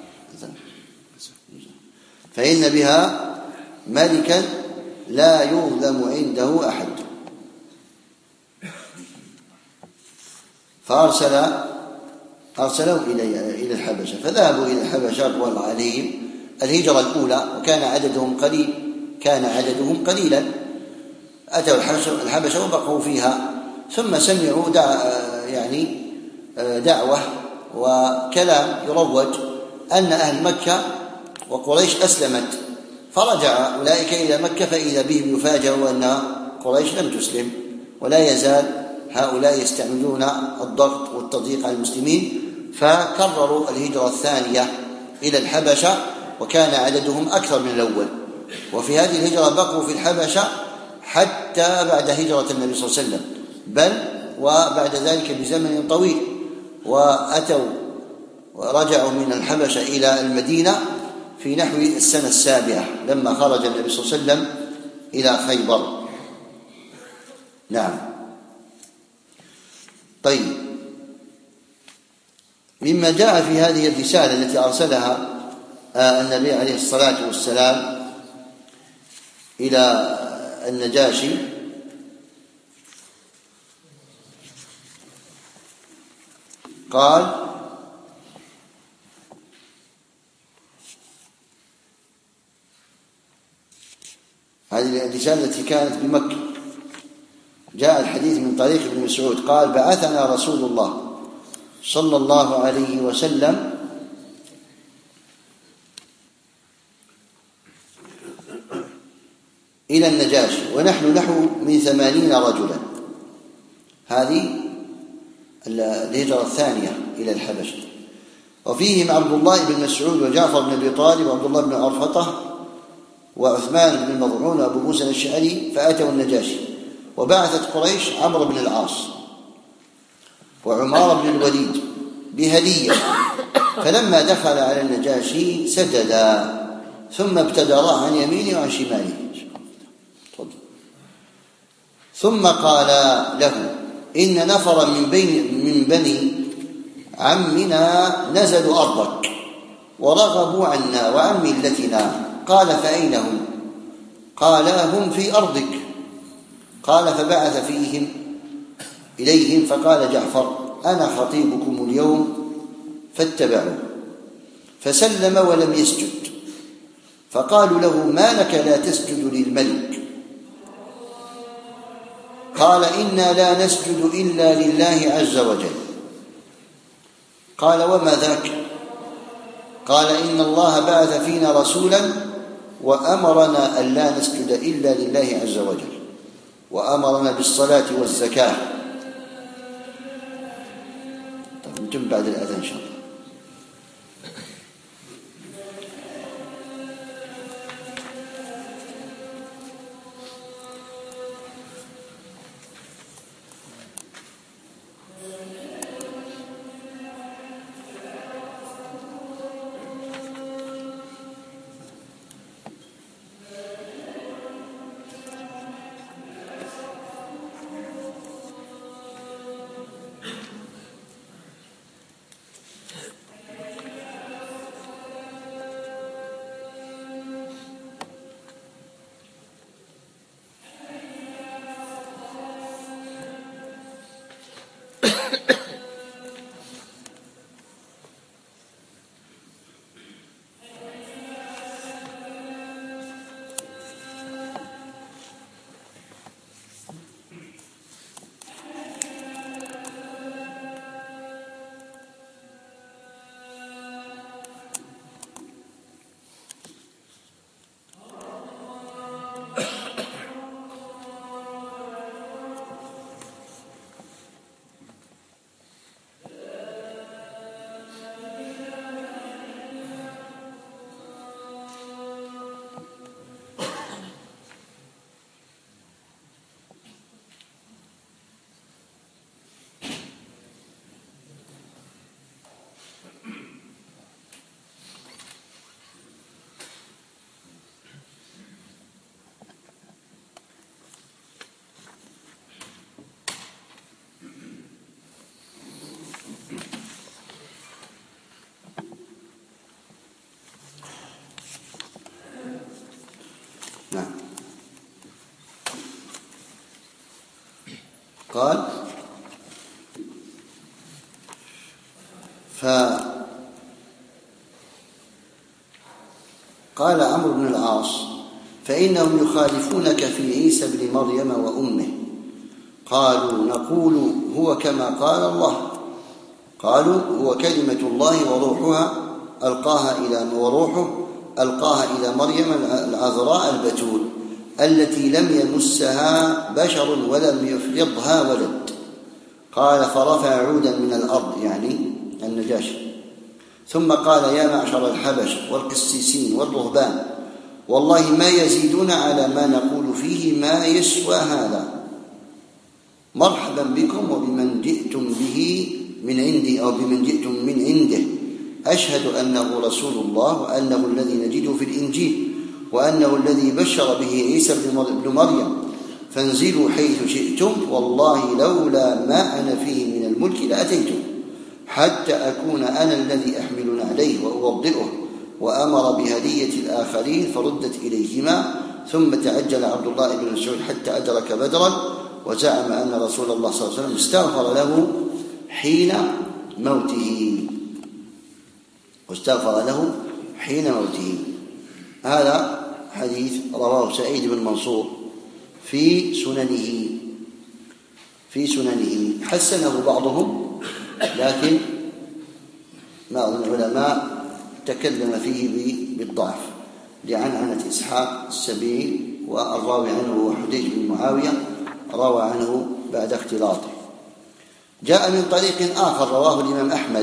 فإن بها ملكا لا يظلم عنده أحد. فأرسل أرسلهم إلى إلى الحبشة، فذهبوا إلى الحبشة رضوان الله عليهم الهجرة الأولى، وكان عددهم قليل كان عددهم قليلا. أتوا الحبشة وبقوا فيها، ثم سمعوا دع يعني دعوة وكلام يروج أن أهل مكة وقريش أسلمت، فرجع أولئك إلى مكة فإذا بهم يفاجئوا أن قريش لم تسلم، ولا يزال هؤلاء يستعملون الضغط والتضييق على المسلمين، فكرروا الهجرة الثانية إلى الحبشة، وكان عددهم أكثر من الأول. وفي هذه الهجرة بقوا في الحبشة حتى بعد هجرة النبي صلى الله عليه وسلم، بل وبعد ذلك بزمن طويل، وأتوا ورجعوا من الحبشة إلى المدينة في نحو السنة السابعة لما خرج النبي صلى الله عليه وسلم إلى خيبر. نعم. طيب، مما جاء في هذه الرسالة التي أرسلها النبي عليه الصلاة والسلام إلى النجاشي قال: هذه الرسالة التي كانت بمكة، جاء الحديث من طريق ابن مسعود قال: بعثنا رسول الله صلى الله عليه وسلم إلى النجاشي ونحن نحو من ثمانين رجلا. هذه الهجرة الثانية إلى الحبشة، وفيهم عبد الله بن مسعود وجعفر بن أبي طالب وعبد الله بن عرفطة وعثمان بن مظعون وأبو موسى الأشعري، فأتوا النجاشي. وبعثت قريش عمرو بن العاص وعمار بن الوليد بهدية، فلما دخل على النجاشي سجدا، ثم ابتدرا عن يمينه وعن شماله، ثم قال له: إن نفرا من بين من بني عمنا نزلوا أرضك ورغبوا عنا وعن ملتنا. قال: فأين هم؟ قال: هم في أرضك. قال: فبعث فيهم إليهم فقال جعفر: أنا خطيبكم اليوم فاتبعوا. فسلم ولم يسجد، فقالوا له: ما لك لا تسجد للملك؟ قال: إنا لا نسجد إلا لله عز وجل. قال: وما ذاك؟ قال: إن الله بعث فينا رسولا وأمرنا أن لا نسجد إلا لله عز وجل، وأمرنا بالصلاة والزكاة. طيب، نتم بعد الأذان إن شاء الله. نعم. قال: قال عمرو بن العاص: فإنهم يخالفونك في عيسى بن مريم وأمه. قالوا: نقول هو كما قال الله. قالوا: هو كلمة الله وروحها ألقاها إلى وروحه ألقاها إلى مريم العذراء البتول التي لم يمسها بشر ولم يفرضها ولد. قال: فرفع عودا من الأرض، يعني النجاشي، ثم قال: يا معشر الحبش والقسيسين والرهبان، والله ما يزيدون على ما نقول فيه ما يسوى هذا. مرحبا بكم وبمن جئتم به من عندي، أو بمن جئتم من عنده. أشهد أنه رسول الله، وأنه الذي نجده في الإنجيل، وأنه الذي بشر به عيسى بن مريم. فانزلوا حيث شئتم، والله لولا ما أنا فيه من الملك لأتيتم، حتى أكون أنا الذي أحمل عليه وأوضئه. وأمر بهدية الآخرين فردت إليهما. ثم تعجل عبد الله بن مسعود حتى أدرك بدرا، وزعم أن رسول الله صلى الله عليه وسلم استغفر له حين موته واستغفر له حين موته. هذا حديث رواه سعيد بن منصور في سننه في سننه حسنه بعضهم، لكن بعض العلماء تكلم فيه بالضعف لعنعنة إسحاق السبيعي، والراوي عنه هو حديج بن معاوية، روى عنه بعد اختلاطه. جاء من طريق آخر رواه الإمام أحمد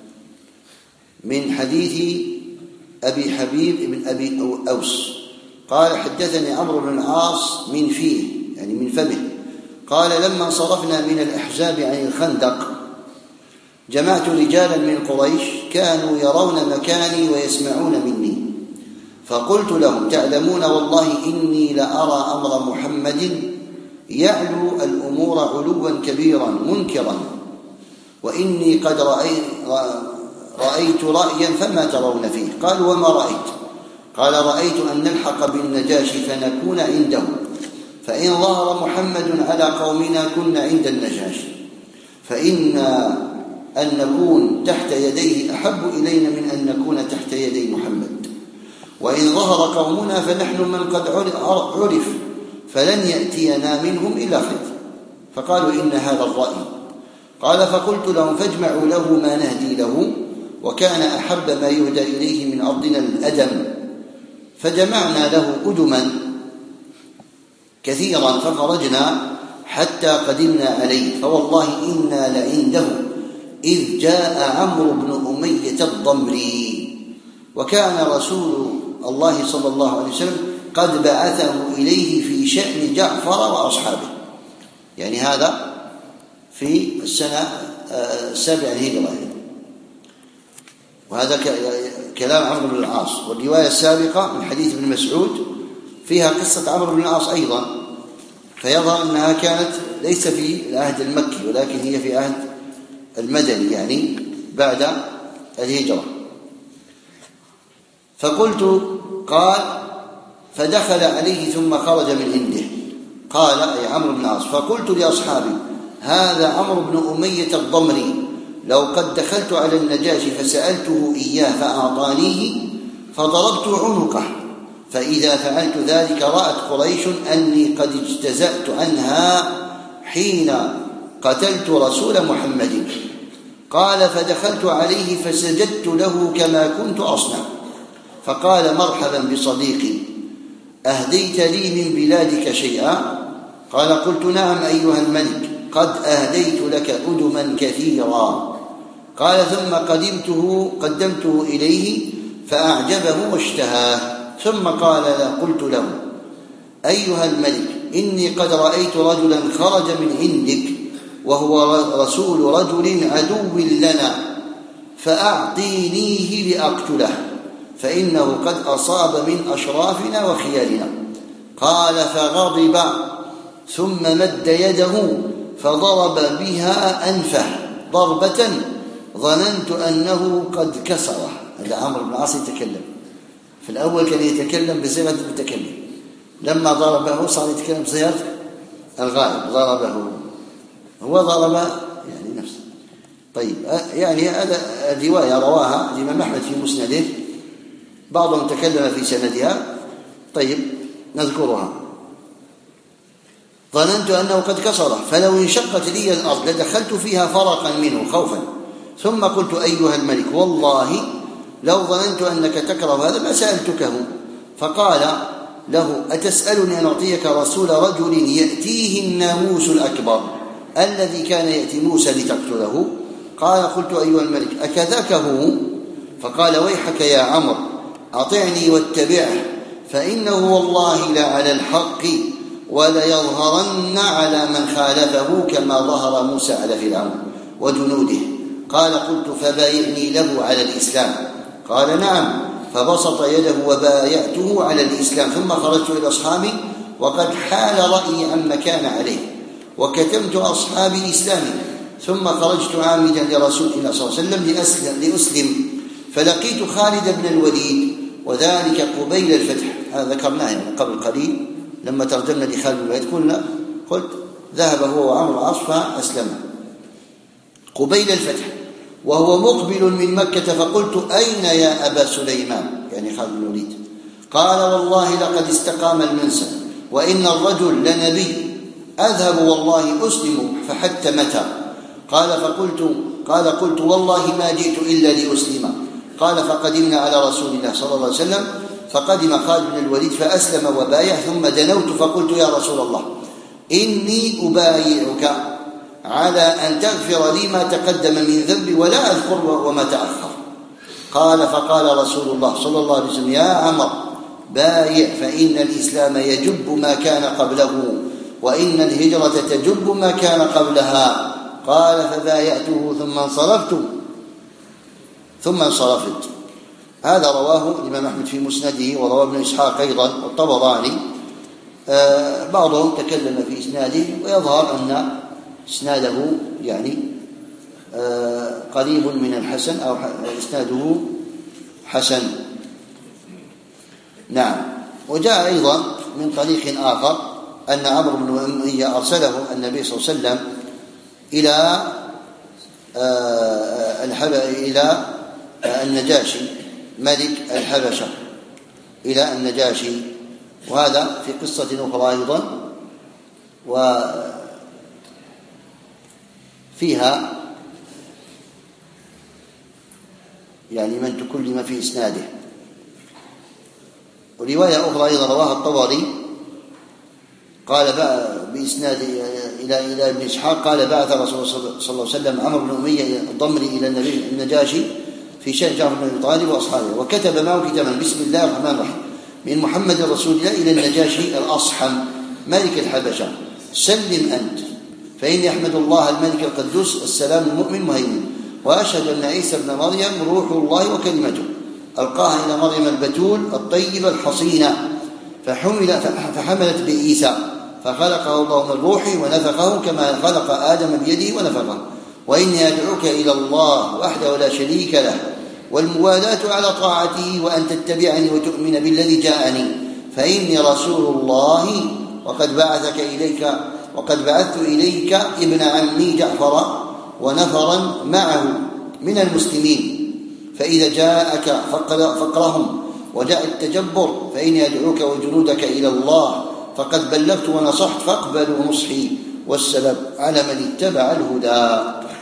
من حديث أبي حبيب بن أبي أوس قال: حدثني عمرو بن العاص من فيه، يعني من فمه، قال: لما صرفنا من الأحزاب عن الخندق جمعت رجالا من قريش كانوا يرون مكاني ويسمعون مني، فقلت لهم: تعلمون والله إني لأرى أمر محمد يعلو الأمور علوا كبيرا منكرا، وإني قد رأيت, رأيت رأيا فما ترون فيه. قالوا: وما رأيت؟ قال: رأيت أن نلحق بالنجاشي فنكون عنده، فإن ظهر محمد على قومنا كنا عند النجاشي، فإن أن نكون تحت يديه أحب إلينا من أن نكون تحت يدي محمد، وإن ظهر قومنا فنحن من قد عرف فلن يأتينا منهم إلا خير. فقالوا: إن هذا الرأي. قال: فقلت لهم: فاجمعوا له ما نهدي له، وكان أحب ما يهدى إليه من أرضنا الأدم. فجمعنا له أدما كثيرا فخرجنا حتى قدمنا عليه، فوالله إنا لعنده إذ جاء عمرو بن أمية الضمري، وكان رسول الله صلى الله عليه وسلم قد بعثه إليه في شأن جعفر وأصحابه، يعني هذا في السنة السابعة الهجرة. وهذا كلام عمرو بن العاص. والرواية السابقة من حديث ابن مسعود فيها قصة عمرو بن العاص أيضا، فيظهر أنها كانت ليس في العهد المكي ولكن هي في عهد المدني، يعني بعد الهجرة. فقلت قال: فدخل عليه ثم خرج من عنده. قال أي عمرو بن العاص: فقلت لأصحابي: هذا عمرو بن أمية الضمري، لو قد دخلت على النجاشي فسألته إياه فأعطانيه فضربت عنقه، فإذا فعلت ذلك رأت قريش أني قد اجتزأت عنها حين قتلت رسول محمد. قال: فدخلت عليه فسجدت له كما كنت أصنع، فقال: مرحبا بصديقي، أهديت لي من بلادك شيئا؟ قال: قلت: نعم أيها الملك، قد أهديت لك أدما كثيرا. قال: ثم قدمته قدمته إليه فأعجبه واشتهاه، ثم قال له قلت له: أيها الملك، إني قد رأيت رجلا خرج من عندك وهو رسول رجل عدو لنا، فأعطينيه لأقتله، فإنه قد أصاب من أشرافنا وخيارنا. قال: فغضب ثم مد يده فضرب بها أنفه ضربة ظننت أنه قد كسره. هذا عمرو بن العاص يتكلم. في الأول كان يتكلم بصيغة المتكلم، لما ضربه صار يتكلم بصيغة الغائب، ضربه هو ضرب يعني نفسه. طيب، يعني هذا الرواية رواها الإمام أحمد في مسنده بعضهم تكلم في سندها. طيب نذكرها. ظننت أنه قد كسره فلو انشقت لي الأرض لدخلت فيها فرقا منه خوفا، ثم قلت أيها الملك والله لو ظننت أنك تكره هذا ما سألتكه. فقال له أتسألني أن أعطيك رسول رجل يأتيه الناموس الأكبر الذي كان يأتي موسى لتقتله؟ قال قلت أيها الملك أكذاك هو؟ فقال ويحك يا عمرو أطعني واتبعه فإنه والله لعلى الحق وليظهرن على من خالفه كما ظهر موسى على فرعون وجنوده. قال قلت فبايعني له على الإسلام؟ قال نعم. فبسط يده وبايعته على الإسلام، ثم خرجت إلى أصحابي وقد حال رأيي عما كان عليه، وكتمت أصحابي إسلامي، ثم خرجت عامدا لرسول الله صلى الله عليه وسلم لأسلم, لأسلم فلقيت خالد بن الوليد وذلك قبيل الفتح. هذا ذكرناه يعني قبل قليل لما ترجمنا لخالد بن الوليد قلنا قلت ذهب هو وعمرو عصفة أسلم قبيل الفتح وهو مقبل من مكة. فقلت أين يا أبا سليمان؟ يعني خالد بن الوليد. قال والله لقد استقام المنسى وإن الرجل لنبي. أذهب والله أسلم فحتى متى؟ قال فقلت قال قلت والله ما جئت إلا لأسلم. قال فقدمنا على رسول الله صلى الله عليه وسلم فقدم خالد بن الوليد فأسلم وبايع، ثم دنوت فقلت يا رسول الله إني أبايعك على أن تغفر لي ما تقدم من ذنبي ولا أذكر وما تأخر. قال فقال رسول الله صلى الله عليه وسلم يا عمر بايع فإن الإسلام يجب ما كان قبله وإن الهجرة تجب ما كان قبلها. قال فبايعته ثم انصرفت ثم انصرفت. هذا رواه الإمام أحمد في مسنده ورواه ابن إسحاق أيضا والطبراني. آه بعضهم تكلم في إسناده ويظهر أن إسناده يعني آه قريب من الحسن أو إسناده حسن. نعم. وجاء أيضا من طريق آخر أن عمرو بن أمية أرسله النبي صلى الله عليه وسلم إلى آه إلى النجاشي ملك الحبشة إلى النجاشي، وهذا في قصة أخرى أيضا وفيها يعني من تكلم في إسناده. ورواية أخرى أيضا رواها الطبري قال بإسناد إلى إلى ابن إسحاق قال بعث رسول صلى الله عليه وسلم عمرو بن أمية الضمري إلى النبي النجاشي في شأن جعفر بن أبي طالب وأصحابه، وكتب معه كتابا بسم الله الرحمن الرحيم من محمد رسول الله إلى النجاشي الأصحم ملك الحبشة سلم أنت فإني أحمد الله الملك القدوس السلام المؤمن مهيمن، وأشهد أن عيسى بن مريم روح الله وكلمته ألقاها إلى مريم البتول الطيبة الحصينة فحمل فحملت بعيسى فخلقه الله من روحه ونفخه كما خلق آدم بيده ونفخه. وإني أدعوك إلى الله وحده لا شريك له والموالاة على طاعته وأن تتبعني وتؤمن بالذي جاءني فإني رسول الله وقد بعثك إليك وقد بعثت إليك ابن عمي جعفر ونفرا معه من المسلمين فإذا جاءك فقرهم وجاء التجبر فإني أدعوك وجنودك إلى الله فقد بلغت ونصحت فاقبلوا نصحي والسلام على من اتبع الهدى.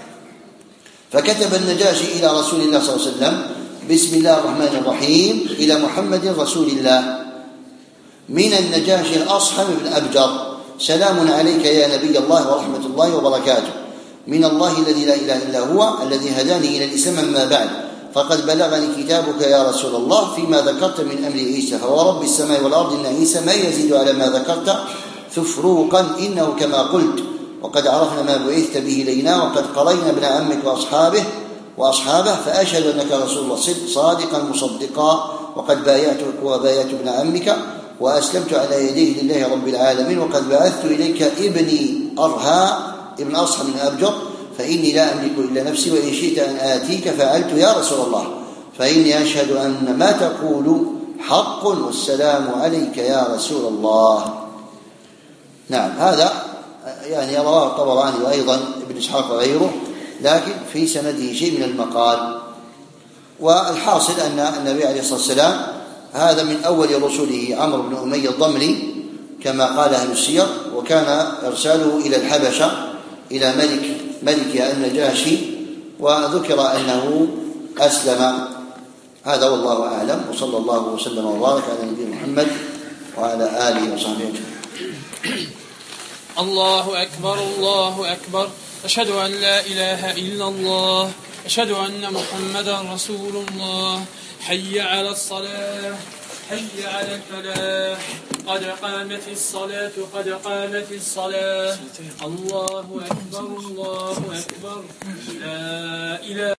فكتب النجاشي إلى رسول الله صلى الله عليه وسلم بسم الله الرحمن الرحيم إلى محمد رسول الله من النجاشي الأصحم بن أبجر سلام عليك يا نبي الله ورحمة الله وبركاته من الله الذي لا إله إلا هو الذي هداني إلى الإسلام أما بعد فقد بلغني كتابك يا رسول الله فيما ذكرت من أمر عيسى فورب السماء والأرض إن عيسى ما يزيد على ما ذكرت ففروقا إنه كما قلت وقد عرفنا ما بعثت به إلينا وقد قرينا ابن عمك وأصحابه وأصحابه فأشهد أنك رسول الله صادقا مصدقا وقد بايعتك وبايعت ابن عمك وأسلمت على يديه لله رب العالمين وقد بعثت إليك ابني أرها ابن أصحم بن أبجر فإني لا أملك إلا نفسي وإن شئت أن آتيك فعلت يا رسول الله فإني أشهد أن ما تقول حق والسلام عليك يا رسول الله. نعم. هذا يعني رواه الطبراني وأيضا ابن إسحاق وغيره لكن في سنده شيء من المقال. والحاصل أن النبي عليه الصلاة والسلام هذا من أول رسله عمرو بن أمية الضمري كما قال أهل السير، وكان إرساله إلى الحبشة إلى ملك ملكها النجاشي، وذكر أنه أسلم. هذا والله أعلم، وصلى الله وسلم وبارك على نبينا محمد وعلى آله وصحبه أجمعين. الله أكبر الله أكبر، أشهد أن لا إله إلا الله، أشهد أن محمدا رسول الله. حي على الصلاة، حي على الفلاح، قد قامت الصلاة قد قامت الصلاة. الله أكبر الله أكبر، لا إله